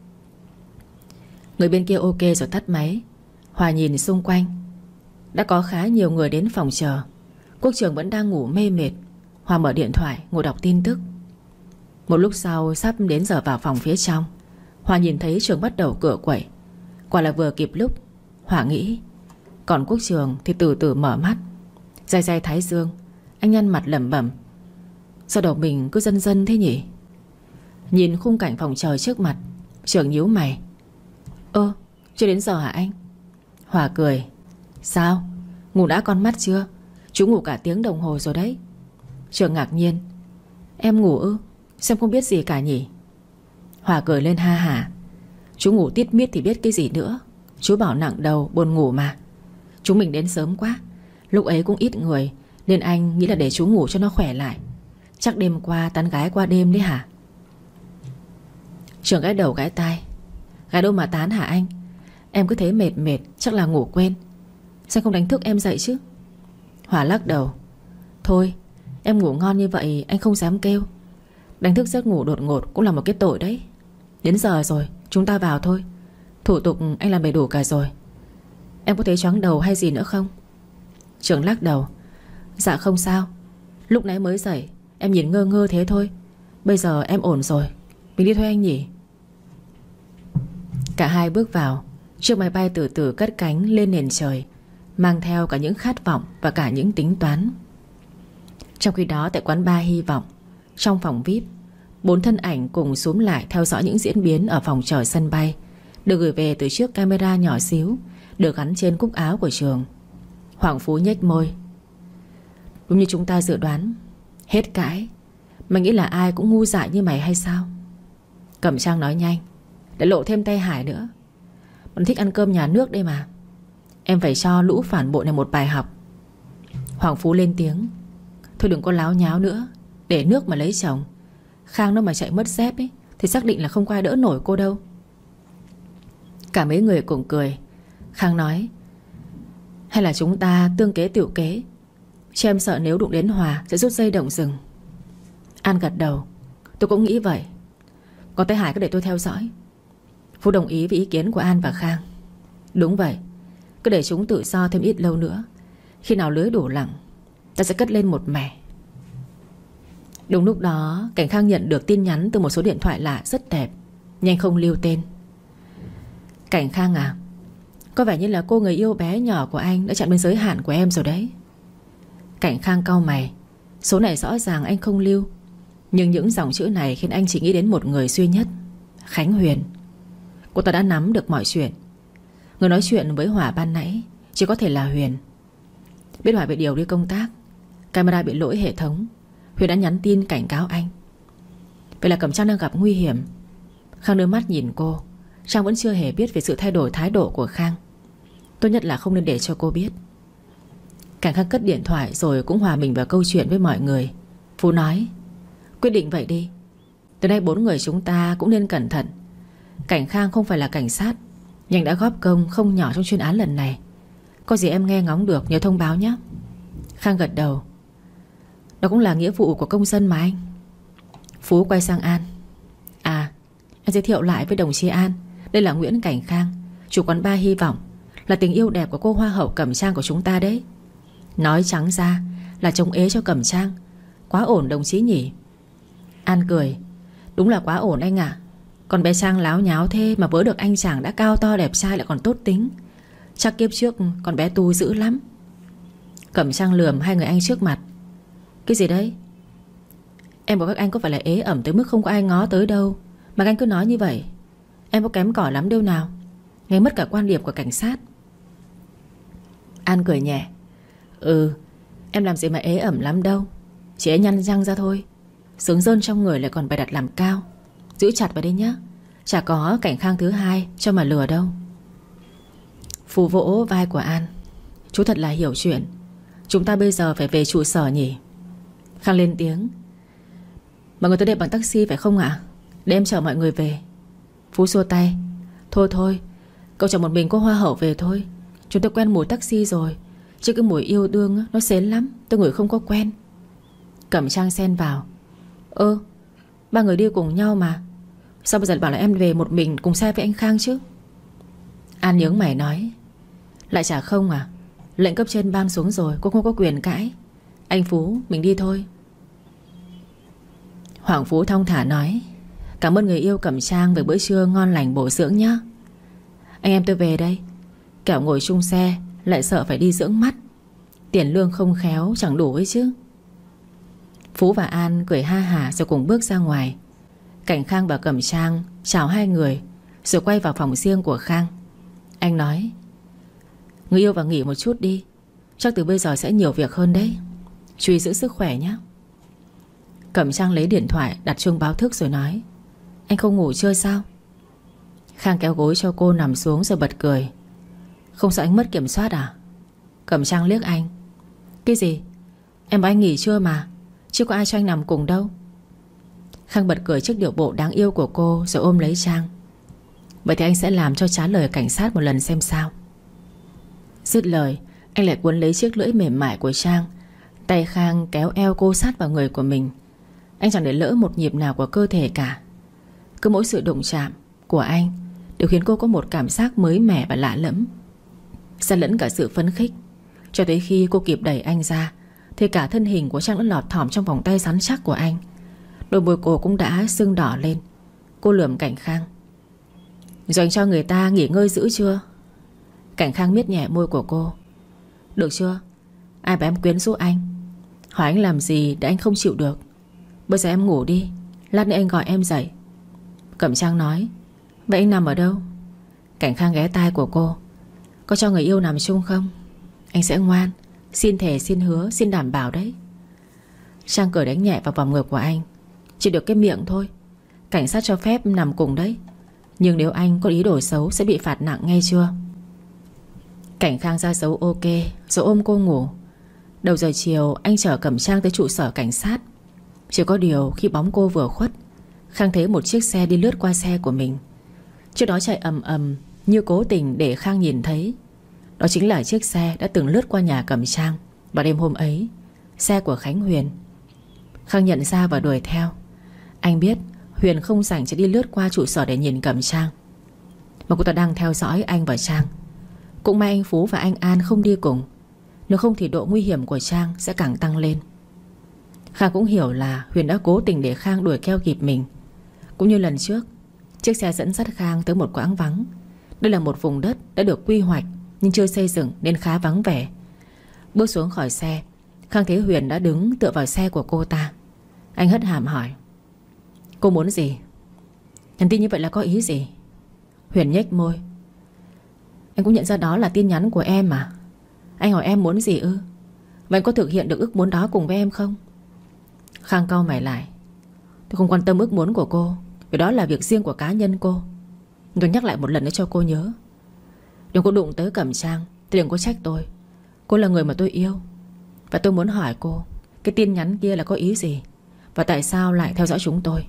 Người bên kia ok rồi tắt máy. Hòa nhìn xung quanh. Đã có khá nhiều người đến phòng chờ. Quốc Trường vẫn đang ngủ mê mệt. Hòa mở điện thoại ngồi đọc tin tức. Một lúc sau sắp đến giờ vào phòng phía trong, Hòa nhìn thấy Trường bắt đầu cựa quậy. Quả là vừa kịp lúc. Hòa nghĩ. Còn Quốc Trường thì từ từ mở mắt. Day day thái dương, anh nhăn mặt lẩm bẩm: Sao đầu mình cứ dần dần thế nhỉ? Nhìn khung cảnh phòng chờ trước mặt, Trường nhíu mày: Chưa đến giờ hả anh? Hòa cười. Sao? Ngủ đã con mắt chưa? Chú ngủ cả tiếng đồng hồ rồi đấy. Trường ngạc nhiên. Em ngủ ư? Xem không biết gì cả nhỉ? Hòa cười lên ha hả. Chú ngủ tít mít thì biết cái gì nữa. Chú bảo nặng đầu buồn ngủ mà. Chúng mình đến sớm quá. Lúc ấy cũng ít người, nên anh nghĩ là để chú ngủ cho nó khỏe lại. Chắc đêm qua tán gái qua đêm đấy hả? Trường gãi đầu gãi tai. Gái đâu mà tán hả anh? Em cứ thế mệt mệt, chắc là ngủ quên. Sao không đánh thức em dậy chứ? Hòa lắc đầu. Thôi, em ngủ ngon như vậy anh không dám kêu. Đánh thức giấc ngủ đột ngột cũng là một cái tội đấy. Đến giờ rồi, chúng ta vào thôi. Thủ tục anh làm đầy đủ cả rồi. Em có thấy choáng đầu hay gì nữa không? Trường lắc đầu. Dạ không sao. Lúc nãy mới dậy em nhìn ngơ ngơ thế thôi. Bây giờ em ổn rồi. Mình đi thôi anh nhỉ? Cả hai bước vào. Chiếc máy bay từ từ cất cánh lên nền trời, mang theo cả những khát vọng và cả những tính toán. Trong khi đó tại quán bar Hy Vọng, trong phòng VIP, 4 thân ảnh cùng xúm lại theo dõi những diễn biến ở phòng chờ sân bay, được gửi về từ chiếc camera nhỏ xíu được gắn trên cúc áo của Trường. Hoàng Phú nhếch môi. Đúng như chúng ta dự đoán. Hết cãi. Mày nghĩ là ai cũng ngu dại như mày hay sao? Cẩm Trang nói nhanh. Để lộ thêm tay Hải nữa. Bọn thích ăn cơm nhà nước đây mà. Em phải cho lũ phản bội này một bài học. Hoàng Phú lên tiếng. Thôi đừng có láo nháo nữa. Để nước mà lấy chồng. Khang nó mà chạy mất dép ấy thì xác định là không có ai đỡ nổi cô đâu. Cả mấy người cùng cười. Khang nói. Hay là chúng ta tương kế tựu kế. Chứ em sợ nếu đụng đến Hòa sẽ rút dây động rừng. An gật đầu. Tôi cũng nghĩ vậy. Còn tay Hải cứ để tôi theo dõi. Phú đồng ý với ý kiến của An và Khang. Đúng vậy. Cứ để chúng tự do thêm ít lâu nữa. Khi nào lưới đủ lặng ta sẽ cất lên một mẻ. Đúng lúc đó Cảnh Khang nhận được tin nhắn từ một số điện thoại lạ rất đẹp, nhưng không lưu tên. Cảnh Khang à, có vẻ như là cô người yêu bé nhỏ của anh đã chạm đến giới hạn của em rồi đấy. Cảnh Khang cau mày. Số này rõ ràng anh không lưu, nhưng những dòng chữ này khiến anh chỉ nghĩ đến một người duy nhất, Khánh Huyền. Cô ta đã nắm được mọi chuyện. Người nói chuyện với Hòa ban nãy chỉ có thể là Huyền. Biết Hòa bị điều đi công tác, camera bị lỗi hệ thống, Huyền đã nhắn tin cảnh cáo anh. Vậy là Cẩm Trang đang gặp nguy hiểm. Khang đưa mắt nhìn cô. Trang vẫn chưa hề biết về sự thay đổi thái độ của Khang. Tốt nhất là không nên để cho cô biết. Cảnh Khang cất điện thoại rồi cũng hòa mình vào câu chuyện với mọi người. Phú nói. Quyết định vậy đi. Từ nay 4 người chúng ta cũng nên cẩn thận. Cảnh Khang không phải là cảnh sát, nhưng đã góp công không nhỏ trong chuyên án lần này. Có gì em nghe ngóng được nhớ thông báo nhé. Khang gật đầu. Đó cũng là nghĩa vụ của công dân mà anh. Phú quay sang An. À, em giới thiệu lại với đồng chí An. Đây là Nguyễn Cảnh Khang, chủ quán bar Hy Vọng, là tình yêu đẹp của cô hoa hậu Cẩm Trang của chúng ta đấy. Nói trắng ra là trông ế cho Cẩm Trang. Quá ổn đồng chí nhỉ? An cười. Đúng là quá ổn anh ạ. Còn bé Trang láo nháo thế mà vớ được anh chàng đã cao to đẹp trai lại còn tốt tính. Chắc kiếp trước con bé tu dữ lắm. Cẩm Trang lườm hai người anh trước mặt. Cái gì đấy? Em bảo các anh có phải là ế ẩm tới mức không có ai ngó tới đâu mà anh cứ nói như vậy. Em có kém cỏi lắm đâu nào. Nghe mất cả quan điểm của cảnh sát. An cười nhẹ. Ừ, em làm gì mà ế ẩm lắm đâu. Chỉ nhăn răng ra thôi. Sướng rơn trong người lại còn bày đặt làm cao. Giữ chặt vào đây nhá. Chả có Cảnh Khang thứ hai cho mà lừa đâu. Phú vỗ vai của An. Chú thật là hiểu chuyện. Chúng ta bây giờ phải về trụ sở nhỉ? Khang lên tiếng. Mọi người tới đây bằng taxi phải không ạ? Để em chở mọi người về. Phú xua tay. Thôi thôi, cậu chở một mình cô hoa hậu về thôi. Chúng tôi quen mùi taxi rồi. Chứ cái mùi yêu đương nó xến lắm. Tôi ngửi không có quen. Cẩm Trang xen vào. Ba người đi cùng nhau mà. Sao bây giờ bảo là em về một mình cùng xe với anh Khang chứ? An nhướng mày nói. Lại chả không à? Lệnh cấp trên ban xuống rồi, cô không có quyền cãi. Anh Phú, mình đi thôi. Hoàng Phú thong thả nói. Cảm ơn người yêu Cẩm Trang về bữa trưa ngon lành bổ dưỡng nhá. Anh em tôi về đây. Kẻo ngồi chung xe lại sợ phải đi dưỡng mắt. Tiền lương không khéo chẳng đủ ấy chứ. Phú và An cười ha hả rồi cùng bước ra ngoài. Cảnh Khang và Cẩm Trang chào hai người rồi quay vào phòng riêng của Khang. Anh nói: người yêu và nghỉ một chút đi, chắc từ bây giờ sẽ nhiều việc hơn đấy. Chú ý giữ sức khỏe nhé. Cẩm Trang lấy điện thoại đặt chuông báo thức rồi nói: anh không ngủ chưa sao? Khang kéo gối cho cô nằm xuống rồi bật cười: không sợ anh mất kiểm soát à? Cẩm Trang liếc anh: cái gì? Em bảo anh nghỉ chưa mà, chứ có ai cho anh nằm cùng đâu. Khang bật cười trước điệu bộ đáng yêu của cô rồi ôm lấy Trang: vậy thì anh sẽ làm cho trả lời cảnh sát một lần xem sao. Dứt lời, anh lại cuốn lấy chiếc lưỡi mềm mại của Trang. Tay Khang kéo eo cô sát vào người của mình. Anh chẳng để lỡ một nhịp nào của cơ thể cả. Cứ mỗi sự đụng chạm của anh đều khiến cô có một cảm giác mới mẻ và lạ lẫm, xen lẫn cả sự phấn khích. Cho tới khi cô kịp đẩy anh ra thì cả thân hình của Trang đã lọt thỏm trong vòng tay rắn chắc của anh. Đôi môi cô cũng đã sưng đỏ lên. Cô lườm Cảnh Khang: rồi anh cho người ta nghỉ ngơi dữ chưa? Cảnh Khang miết nhẹ môi của cô: được chưa? Ai bảo em quyến rũ anh? Hỏi anh làm gì để anh không chịu được? Bây giờ em ngủ đi, lát nữa anh gọi em dậy. Cẩm Trang nói: vậy anh nằm ở đâu? Cảnh Khang ghé tai của cô: có cho người yêu nằm chung không? Anh sẽ ngoan, xin thề, xin hứa, xin đảm bảo đấy. Trang cười đánh nhẹ vào vòng ngực của anh: chỉ được cái miệng thôi. Cảnh sát cho phép nằm cùng đấy, nhưng nếu anh có ý đồ xấu sẽ bị phạt nặng, nghe chưa? Cảnh Khang ra dấu ok rồi ôm cô ngủ. Đầu giờ chiều anh chở Cẩm Trang tới trụ sở cảnh sát. Chỉ có điều khi bóng cô vừa khuất, Khang thấy một chiếc xe đi lướt qua xe của mình. Chiếc đó chạy ầm ầm như cố tình để Khang nhìn thấy. Đó chính là chiếc xe đã từng lướt qua nhà Cẩm Trang vào đêm hôm ấy, xe của Khánh Huyền. Khang nhận ra và đuổi theo. Anh biết Huyền không rảnh chỉ đi lướt qua trụ sở để nhìn Cẩm Trang, mà cô ta đang theo dõi anh và Trang. Cũng may anh Phú và anh An không đi cùng, nếu không thì độ nguy hiểm của Trang sẽ càng tăng lên. Khang cũng hiểu là Huyền đã cố tình để Khang đuổi theo kịp mình. Cũng như lần trước, chiếc xe dẫn dắt Khang tới một quãng vắng. Đây là một vùng đất đã được quy hoạch nhưng chưa xây dựng nên khá vắng vẻ. Bước xuống khỏi xe, Khang thấy Huyền đã đứng tựa vào xe của cô ta. Anh hất hàm hỏi: cô muốn gì? Nhắn tin như vậy là có ý gì? Huyền nhếch môi: anh cũng nhận ra đó là tin nhắn của em mà. Anh hỏi em muốn gì ư? Và anh có thực hiện được ước muốn đó cùng với em không? Khang cau mày lại: tôi không quan tâm ước muốn của cô, vì đó là việc riêng của cá nhân cô. Tôi nhắc lại một lần nữa cho cô nhớ: đừng có đụng tới Cẩm Trang thì đừng có trách tôi. Cô là người mà tôi yêu. Và tôi muốn hỏi cô, cái tin nhắn kia là có ý gì? Và tại sao lại theo dõi chúng tôi?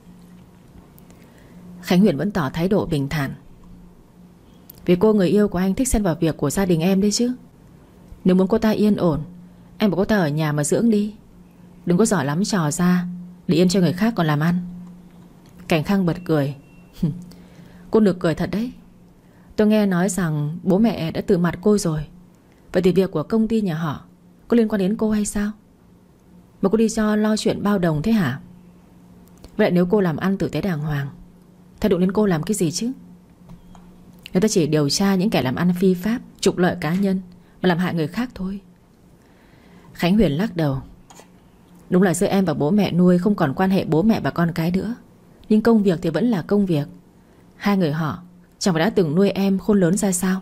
Khánh Huyền vẫn tỏ thái độ bình thản: vì cô người yêu của anh thích xen vào việc của gia đình em đấy chứ. Nếu muốn cô ta yên ổn, anh bảo cô ta ở nhà mà dưỡng đi. Đừng có giỏi lắm trò ra để yên cho người khác còn làm ăn. Cảnh Khang bật cười: cô nực cười thật đấy. Tôi nghe nói rằng bố mẹ đã từ mặt cô rồi. Vậy thì việc của công ty nhà họ có liên quan đến cô hay sao? Mà cô đi cho lo chuyện bao đồng thế hả? Vậy nếu cô làm ăn tử tế đàng hoàng, thay đụng đến cô làm cái gì chứ? Người ta chỉ điều tra những kẻ làm ăn phi pháp, trục lợi cá nhân mà làm hại người khác thôi. Khánh Huyền lắc đầu: đúng là giữa em và bố mẹ nuôi không còn quan hệ bố mẹ và con cái nữa, nhưng công việc thì vẫn là công việc. Hai người họ chẳng phải đã từng nuôi em khôn lớn ra sao?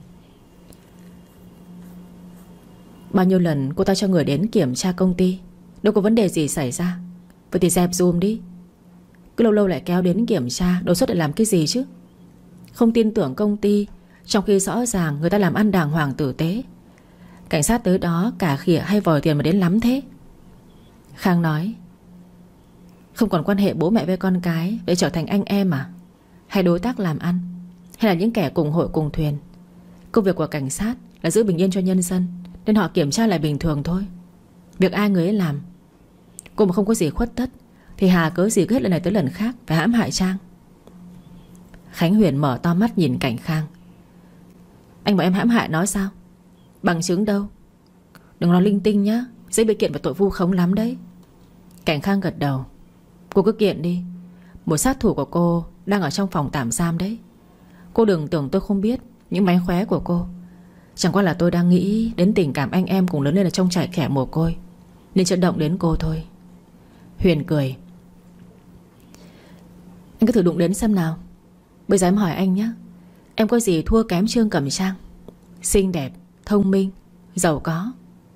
Bao nhiêu lần cô ta cho người đến kiểm tra công ty, đâu có vấn đề gì xảy ra. Vậy thì dẹp dùm đi. Cứ lâu lâu lại kéo đến kiểm tra, đột xuất để làm cái gì chứ? Không tin tưởng công ty, trong khi rõ ràng người ta làm ăn đàng hoàng tử tế. Cảnh sát tới đó cả khịa hay vòi tiền mà đến lắm thế? Khang nói: không còn quan hệ bố mẹ với con cái để trở thành anh em à? Hay đối tác làm ăn? Hay là những kẻ cùng hội cùng thuyền? Công việc của cảnh sát là giữ bình yên cho nhân dân, nên họ kiểm tra lại bình thường thôi. Việc ai người ấy làm. Cô mà không có gì khuất tất thì hà cớ gì cứ hết lần này tới lần khác phải hãm hại Trang. Khánh Huyền mở to mắt nhìn Cảnh Khang: anh bảo em hãm hại nó sao? Bằng chứng đâu? Đừng nói linh tinh nhá, dễ bị kiện vào tội vu khống lắm đấy. Cảnh Khang gật đầu: cô cứ kiện đi. Một sát thủ của cô đang ở trong phòng tạm giam đấy. Cô đừng tưởng tôi không biết những mánh khóe của cô. Chẳng qua là tôi đang nghĩ đến tình cảm anh em cùng lớn lên ở trong trại kẻ mồ côi, nên chợt động đến cô thôi. Huyền cười: anh cứ thử đụng đến xem nào. Bây giờ em hỏi anh nhé, Em có gì thua kém Trương Cẩm Trang. Xinh đẹp, thông minh, giàu có.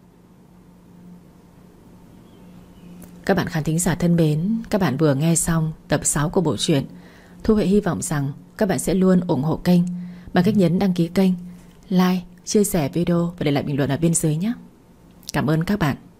Các bạn khán thính giả thân mến, các bạn vừa nghe xong tập 6 của bộ truyện. Thu Huệ hy vọng rằng các bạn sẽ luôn ủng hộ kênh bằng cách nhấn đăng ký kênh, like, chia sẻ video và để lại bình luận ở bên dưới nhé. Cảm ơn các bạn.